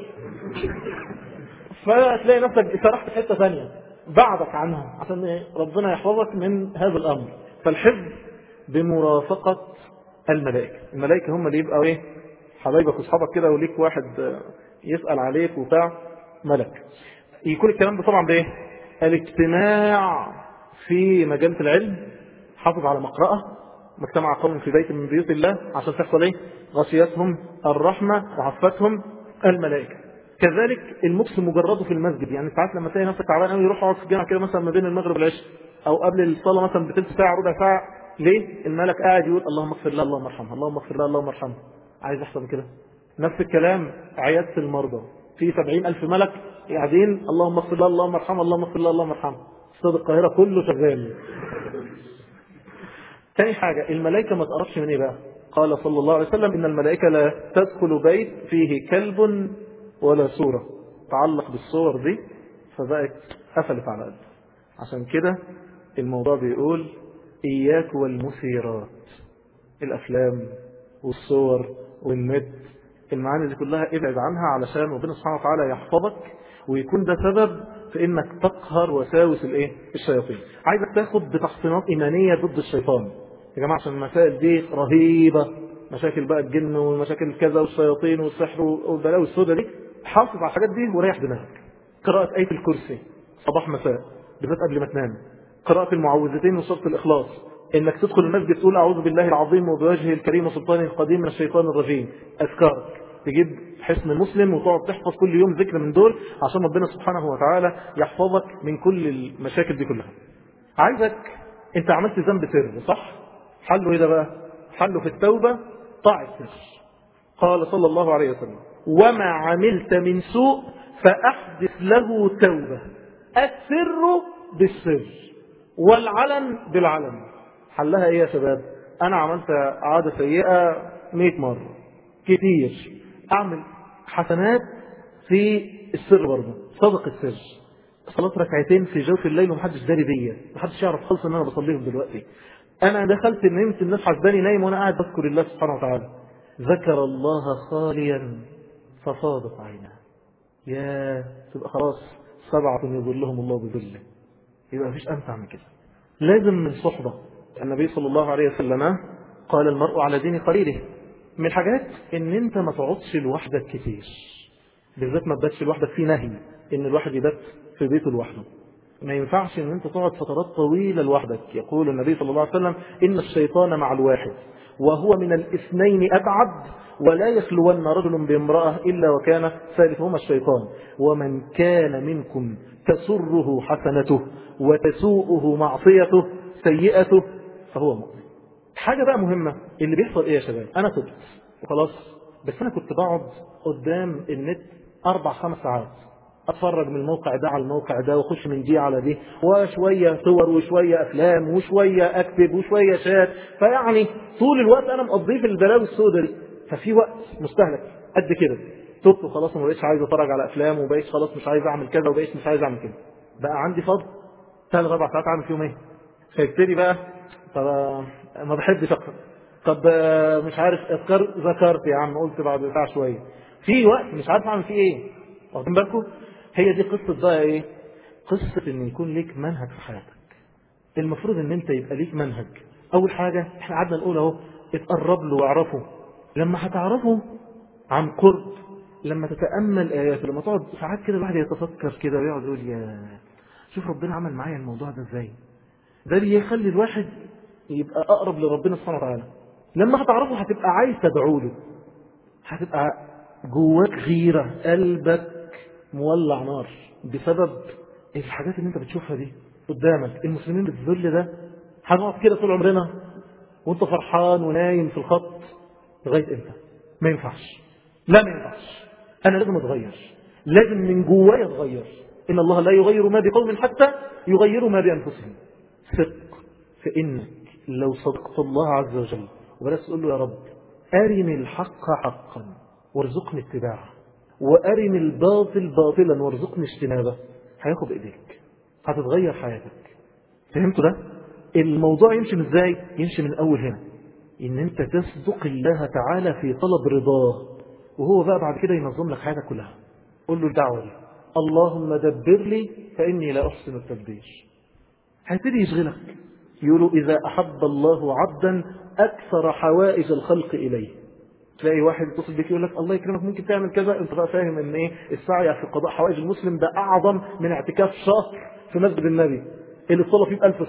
فتلاقي نفسك سرحت في حتة ثانية بعدك عنها، عشان ربنا يحفظك من هذا الأمر. فالحفظ بمرافقة الملائكة. الملائكة هم اللي يبقى ايه حبايبك واصحابك كده، وليك واحد يسأل عليك وبتاع ملك. يكون الكلام ده طبعا بايه؟ الاجتماع في مجالة العلم، حافظ على مقرأة ما اجتمع قوم في بيت من بيوت الله عشان تحصل ايه؟ غشيتهم الرحمة وعفتهم الملائكة. كذلك المكس مجرده في المسجد، يعني ساعات لما تلاقي نفسك تعبان قوي يروح يقعد في الجامع كده مثلا ما بين المغرب والعشاء او قبل الصلاه مثلا بثلث ساعه ربع ساعه. ليه؟ الملك قاعد يقول اللهم اغفر له اللهم ارحمه اللهم اغفر له اللهم ارحمه. عايز احسن كده؟ نفس الكلام عياده المرضى، في 70,000 ملك قاعدين اللهم اغفر له اللهم ارحمه اللهم اغفر له اللهم ارحمه. استاد القاهره كله شغال. ثاني حاجة الملائكة ما تقربش من ايه بقى؟ قال صلى الله عليه وسلم إن الملائكة لا تدخل بيت فيه كلب ولا صورة. تعلق بالصور دي فبقت قفلت على قلبه. عشان كده الموضوع بيقول إياك والمثيرات، الأفلام والصور والنت، المعاني دي كلها ابعد عنها علشان ربنا سبحانه وتعالى يحفظك ويكون ده سبب في انك تقهر وساوس الشياطين. عايزك تاخد بتحصينات ايمانيه ضد الشيطان يا جماعه، عشان المسائل دي رهيبه، مشاكل بقى الجن ومشاكل كذا والشياطين والسحر والبلاوي السوداء دي. حافظ على الحاجات دي وريح دماغك. قراءه ايه الكرسي صباح مساء بالذات قبل ما تنام، قراءه المعوذتين وسوره الاخلاص، انك تدخل المسجد تقول اعوذ بالله العظيم وبوجهه الكريم وسلطانه القديم من الشيطان الرجيم. اذكارك تجيب حسن مسلم وتقعد تحفظ كل يوم ذكر من دول عشان ربنا سبحانه وتعالى يحفظك من كل المشاكل دي كلها. عايزك انت عملت ذنب سر صح؟ حله ايه ده بقى؟ حله في التوبة طاعة السر. قال صلى الله عليه وسلم وما عملت من سوء فأحدث له توبة، السر بالسر والعلن بالعلن. حلها ايه يا شباب؟ انا عملت عادة سيئة 100 مرة كتير، اعمل حسنات في السر برضه، صدق السر، صلاة ركعتين في جوف الليل ومحدش داري بيا، محدش يعرف خالص ان انا بصليهم دلوقتي. انا دخلت نمت الناس حسباني نايم وانا قاعد بذكر الله سبحانه وتعالى. ذكر الله خاليا ففاضت عيناه. يا تبقى خلاص 7 يظلهم الله بظله. يبقى مفيش امتع من كده. لازم من صحبة. النبي صلى الله عليه وسلم قال المرء على دين قليله. من الحاجات ان انت ما تقعدش لوحدك كتير، بالذات ما تباتش لوحدك. في نهي ان الواحد يبات في بيته لوحده، ما ينفعش ان انت تقعد فترات طويلة لوحدك. يقول النبي صلى الله عليه وسلم ان الشيطان مع الواحد وهو من الاثنين ابعد، ولا يخلون رجل بامرأة الا وكان ثالثهما الشيطان، ومن كان منكم تسره حسنته وتسوءه معصيته سيئته فهو مؤمن. حاجة بقى مهمة اللي بيحصل ايه يا شباب؟ انا تبت وخلاص، بس انا كنت بقعد قدام النت 4-5 ساعات اتفرج من الموقع ده على الموقع ده واخش من دي على دي، وشوية صور وشوية افلام وشوية اكتب وشوية شات، فيعني طول الوقت انا مقضيه في البلاوي السوداء دي. ففي وقت مستهلك قد كده. تبت وخلاص وما بقيتش عايز اتفرج على افلام وبقيتش خلاص مش عايز اعمل كذا وبقيتش مش عايز اعمل كده. بقى عندي فضل 3-4 ساعات اعمل فيهم ايه؟ فيبتدي بقى طب ما بحبش اقرا، طب مش عارف اذكار، ذكرت يا عم قلت بعد ساعه شويه، في وقت مش عارف اعمل فيه ايه. واخدين بالكم؟ هي دي قصه بقى ايه؟ قصه ان يكون ليك منهج في حياتك. المفروض ان انت يبقى ليك منهج. اول حاجه احنا قعدنا نقول اهو اتقرب له واعرفه. لما هتعرفه عن قرب، لما تتامل اياته، لما تقعد ساعات كده الواحد يتفكر كده ويقعد يقول يا شوف ربنا عمل معايا الموضوع ده ازاي. ده بيخلي الواحد يبقى أقرب لربنا سبحانه وتعالى. لما هتعرفه هتبقى عايز تدعو له، هتبقى جواك غيرة، قلبك مولع نار بسبب الحاجات اللي انت بتشوفها دي قدامك. المسلمين بالذل ده هنقعد كده طول عمرنا وانت فرحان ونايم في الخط لغاية امتى؟ ما ينفعش. لا ما ينفعش. انا لازم اتغير، لازم من جوايا اتغير. ان الله لا يغير ما بقوم حتى يغيروا ما بانفسهم. ثق في انك لو صدقت الله عز وجل وبدأت تقول له يا رب أرني الحق حقا وارزقني اتباعه، وأرني الباطل باطلا وارزقني اجتنابه، هياخد إيديك، هتتغير حياتك. فهمتوا ده؟ الموضوع يمشي ازاي؟ يمشي من أول هنا، إن أنت تصدق الله تعالى في طلب رضاه، وهو بقى بعد كده ينظم لك حياتك كلها. قول له الدعوة دي اللهم دبر لي فإني لا أحسن التدبير. هيبتدي يشغلك. يقولوا إذا أحب الله عبدا أكثر حوائج الخلق إليه. تلاقي واحد يتصل بك يقول لك الله يكرمك ممكن تعمل كذا، انت بقى فاهم ان ايه السعي في قضاء حوائج المسلم ده اعظم من اعتكاف شهر في مسجد النبي اللي الصلاه فيه ب1000 صلاه.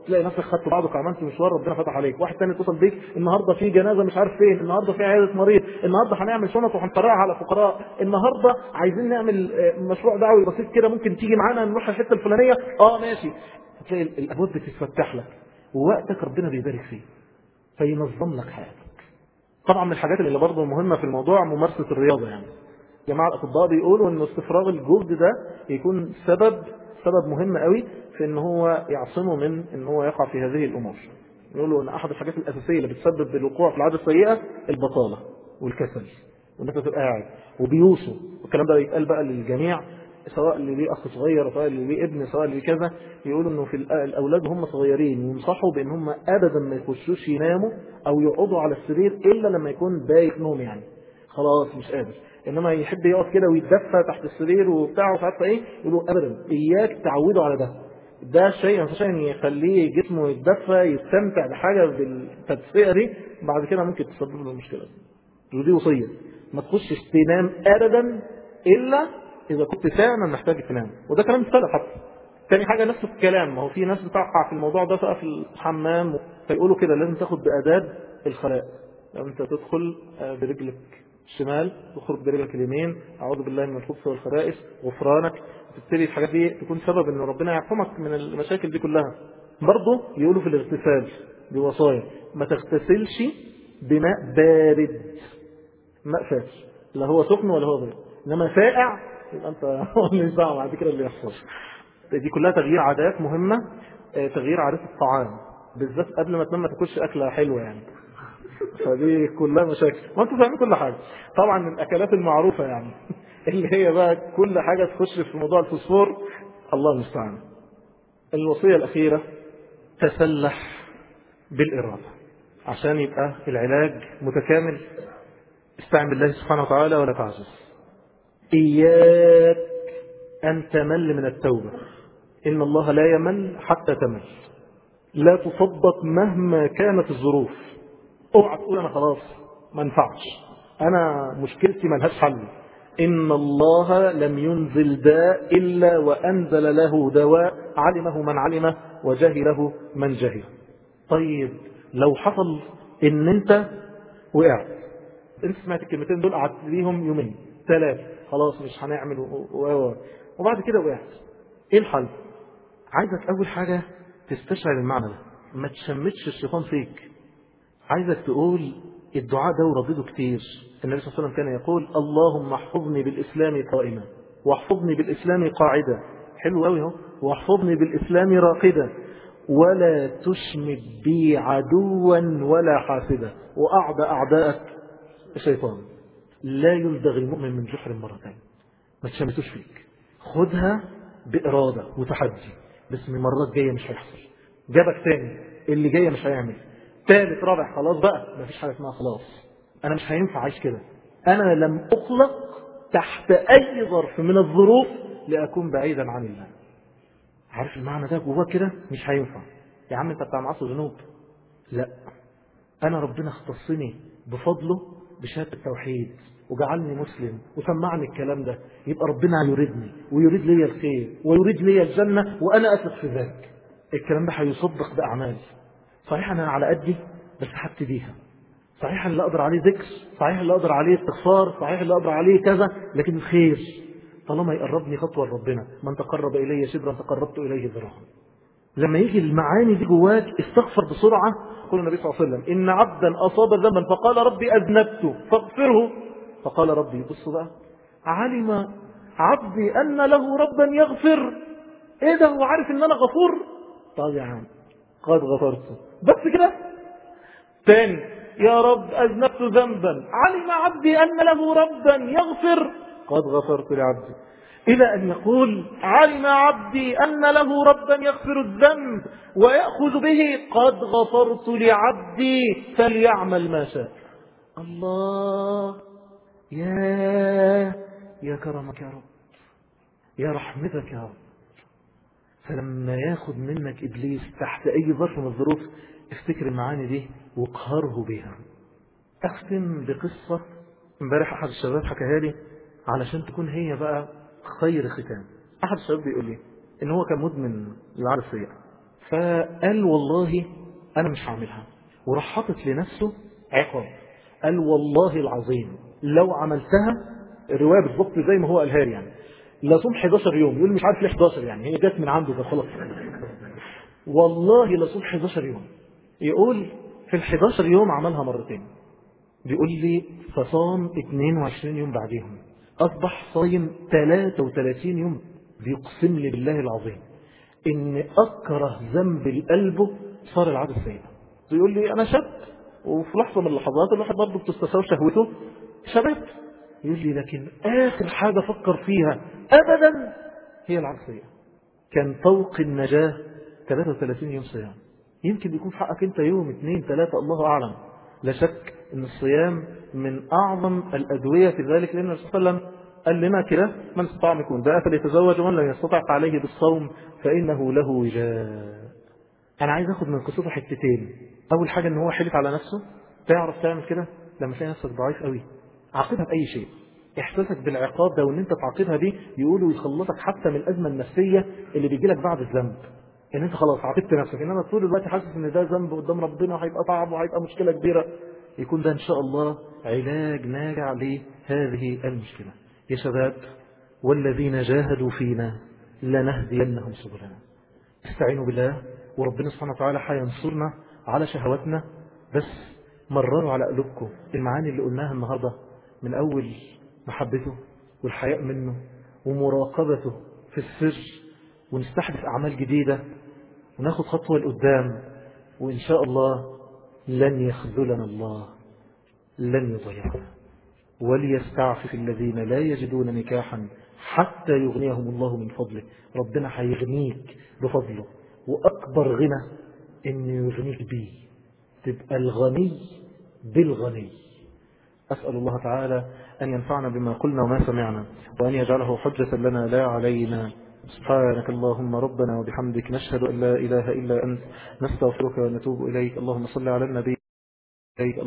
تلاقي نفسك خدت بعضك وعملت مشوار ربنا فتح عليك. واحد تاني اتصل بيك النهارده في جنازه مش عارف فين، النهارده في عياده مريض، النهارده هنعمل شنط وهنطرحها على فقراء، النهارده عايزين نعمل مشروع دعوي بسيط كده، ممكن تيجي معانا نروح الحته الفلانيه. ماشي. هتلاقي الابواب بتتفتح لك ووقتك ربنا بيبارك فيه فينظم لك حياتك. طبعا من الحاجات اللي برضه مهمه في الموضوع ممارسه الرياضه. يعني جماعه الاطباء بيقولوا ان استفراغ الجهد ده يكون سبب مهم قوي في ان هو يعصمه من ان هو يقع في هذه الامور. يقولوا ان احد الحاجات الاساسيه اللي بتسبب الوقوع في العاده السيئه البطاله والكسل، وانك تبقى قاعد وبيوصوا. والكلام ده يتقال بقى للجميع، سواء اللي ليه اخ صغير، سواء اللي ليه ابن، سواء اللي ليه كذا. يقولوا انه في الاولاد وهم صغيرين ينصحوا بان هم ابدا ما يخشوش يناموا او يقعدوا على السرير الا لما يكون بايت نوم، يعني خلاص مش قادر، انما يحب يقعد كده ويتدفى تحت السرير وبتاع ومش عارف ايه. يقولوا ابدا، اياك تعودوا على ده شيء عشان يخليه جسمه يتدفى يستمتع بحاجه بالتدفئه دي، بعد كده ممكن تسبب له مشكله. ودي وصيه، ما تخشش تنام ابدا الا اذا كنت فعلا محتاج تنام. وده كلام السلف حتى. تاني حاجه نفس الكلام، ما هو في ناس بتقع في الموضوع ده بقى في الحمام، فيقولوا كده لازم تاخد باداب الخلاء. لو انت تدخل برجلك الشمال تخرج برجلك اليمين، اعوذ بالله من الخبث والخبائث، غفرانك، تبتدي الحاجات دي تكون سبب ان ربنا يعصمك من المشاكل دي كلها. برضه يقولوا في الاغتسال بوصايا، ما تغتسلش بماء بارد، ماء فاتر، لا هو سخن ولا هو بارد، انما ساقع يبقى انت مش دعوه بعد كده اللي يحصل. دي كلها تغيير عادات مهمه، تغيير عادات الطعام بالذات قبل ما تنام، ما تاكلش اكله حلوه يعني. فدي كلها مشاكل، ما انتوا فاهمين كل حاجه. طبعا من الاكلات المعروفه يعني اللي هي بقى كل حاجه تخش في موضوع الفوسفور، الله المستعان. الوصيه الاخيره، تسلح بالاراده عشان يبقى العلاج متكامل. استعن بالله سبحانه وتعالى ولا تعجز. اياك ان تمل من التوبه، ان الله لا يمل حتى تمل. لا تصدق مهما كانت الظروف. اوعى تقول انا خلاص ما ينفعش، انا مشكلتي ملهاش حل. ان الله لم ينزل داء الا وانزل له دواء، علمه من علمه وجهله من جهله. طيب لو حصل ان انت وقعت، انت سمعت الكلمتين دول قعدت ليهم يومين ثلاثه، خلاص مش هنعمل وبعد كده وقعت، ايه الحل؟ عايزك اول حاجه تستشعر المعنى ده، ما تشمتش الشيطان فيك. عايزك تقول الدعاء ده وردده كتير. النبي صلى الله عليه وسلم كان يقول اللهم احفظني بالإسلام قائما، واحفظني بالإسلام قاعدا، حلو قوي اهو، واحفظني بالإسلام راقدا، ولا تشمت بي عدوا ولا حاسدا، وأعدى أعداءك الشيطان. لا يلدغ المؤمن من جحر مرتين، ما تشمتوش فيك. خدها بإرادة وتحدي، بس من المرات الجاية مش هيحصل، جابك تاني اللي جاية مش هيعمل، ثالث رابع خلاص بقى مفيش حاجة اسمها خلاص، أنا مش هينفع أعيش كده، أنا لم أخلق تحت أي ظرف من الظروف لأكون بعيدا عن الله. عارف المعنى ده جواك كده؟ مش هينفع يا عم أنت بتاع معاصي ذنوب. لا، أنا ربنا اختصني بفضله بشهادة التوحيد وجعلني مسلم وسمعني الكلام ده، يبقى ربنا يريدني ويريد لي الخير ويريد لي الجنة وأنا أثق في ذلك. الكلام ده هيصدق بأعمال. صحيح أنا على قدي بس هبتديها، صحيح اللي أقدر عليه ذكر، صحيح اللي أقدر عليه استغفار، صحيح اللي أقدر عليه كذا، لكن الخير طالما يقربني خطوة لربنا، من تقرب إلي شبرا تقربت إليه ذراعا. لما يجي المعاني دي جواك استغفر بسرعة. يقول النبي صلى الله عليه وسلم إن عبدا أصاب ذنبا فقال ربي أذنبت فاغفره، فقال ربي، بصوا بقى، علم عبدي أن له ربا يغفر. إيه ده، هو عارف إن أنا غفور؟ طيب يا عم قد غفرته، بس كده. تاني، يا رب أذنبت ذنبا، علم عبدي أن له ربا يغفر، قد غفرت لعبدي. إلى أن يقول علم عبدي أن له ربا يغفر الذنب ويأخذ به، قد غفرت لعبدي فليعمل ما شاء. الله، يا كرمك يا رب، يا رحمتك يا رب. فلما ياخد منك إبليس تحت أي ظرف من الظروف، افتكر المعاني دي واقهره بها. أختم بقصة امبارح أحد الشباب حكاها لي علشان تكون هي بقى خير ختام. أحد الشباب بيقول لي إن هو كان مدمن العادة السيئة، فقال والله أنا مش هعملها، وراح حاطط لنفسه عقاب. قال والله العظيم لو عملتها، الرواية بالضبط زي ما هو قالها لي يعني، لا صوم 11 يوم. يقول مش عارف ليه 11 يعني، هي جت من عنده ده خلاص. والله لا صوم 11 يوم. يقول في ال 11 يوم عملها مرتين. بيقول لي فصام 22 يوم بعديهم، أصبح صايم 33 يوم. بيقسم لي بالله العظيم إن أكره ذنب لقلبه صار العادة السيئة. بيقول لي أنا شاب، وفي لحظة من اللحظات الواحد برضه بتستساوي شهوته، شباب. يقول لي لكن آخر حاجة فكر فيها أبدا هي العادة السيئة. كان طوق النجاة 33 يوم صيام. يمكن يكون في حقك انت يوم 2 3، الله اعلم. لا شك ان الصيام من اعظم الادوية في ذلك، لان الرسول صلى الله عليه وسلم قال لنا كده: من استطاع منكم الباءة فليتزوج، ومن لم يستطع فعليه بالصوم فانه له وجاء. انا عايز اخد من قصته حتتين. اول حاجة ان هو حلف على نفسه. تعرف تعمل كده لما تلاقي نفسك ضعيف قوي؟ عاقبها باي شيء. احساسك بالعقاب ده وان انت تعاقبها دي يقولوا يخلصك حتى من الازمه النفسيه اللي بيجي لك بعد الذنب، ان انت خلاص عاقبت نفسك. انما طول الوقت حاسس ان ده ذنب قدام ربنا وهيبقى صعب وهيبقى مشكله كبيره، يكون ده ان شاء الله علاج ناجع لهذه المشكله. يا شباب، والذين جاهدوا فينا لنهدينهم سبلنا. استعينوا بالله، وربنا سبحانه وتعالى هينصرنا على شهواتنا. بس مرروا على قلوبكم المعاني اللي قلناها النهارده، من أول محبته والحياء منه ومراقبته في السر، ونستحدث أعمال جديدة وناخد خطوة لقدام، وإن شاء الله لن يخذلنا الله، لن يضيعنا. وليستعفف الذين لا يجدون نكاحا حتى يغنيهم الله من فضله. ربنا هيغنيك بفضله، وأكبر غنى إنه يغنيك بيه، تبقى الغني بالغني. أسأل الله تعالى أن ينفعنا بما قلنا وما سمعنا، وأن يجعله حجة لنا لا علينا. سبحانك اللهم ربنا وبحمدك، نشهد أن لا إله إلا أنت، نستغفرك ونتوب إليك. اللهم صل على النبي.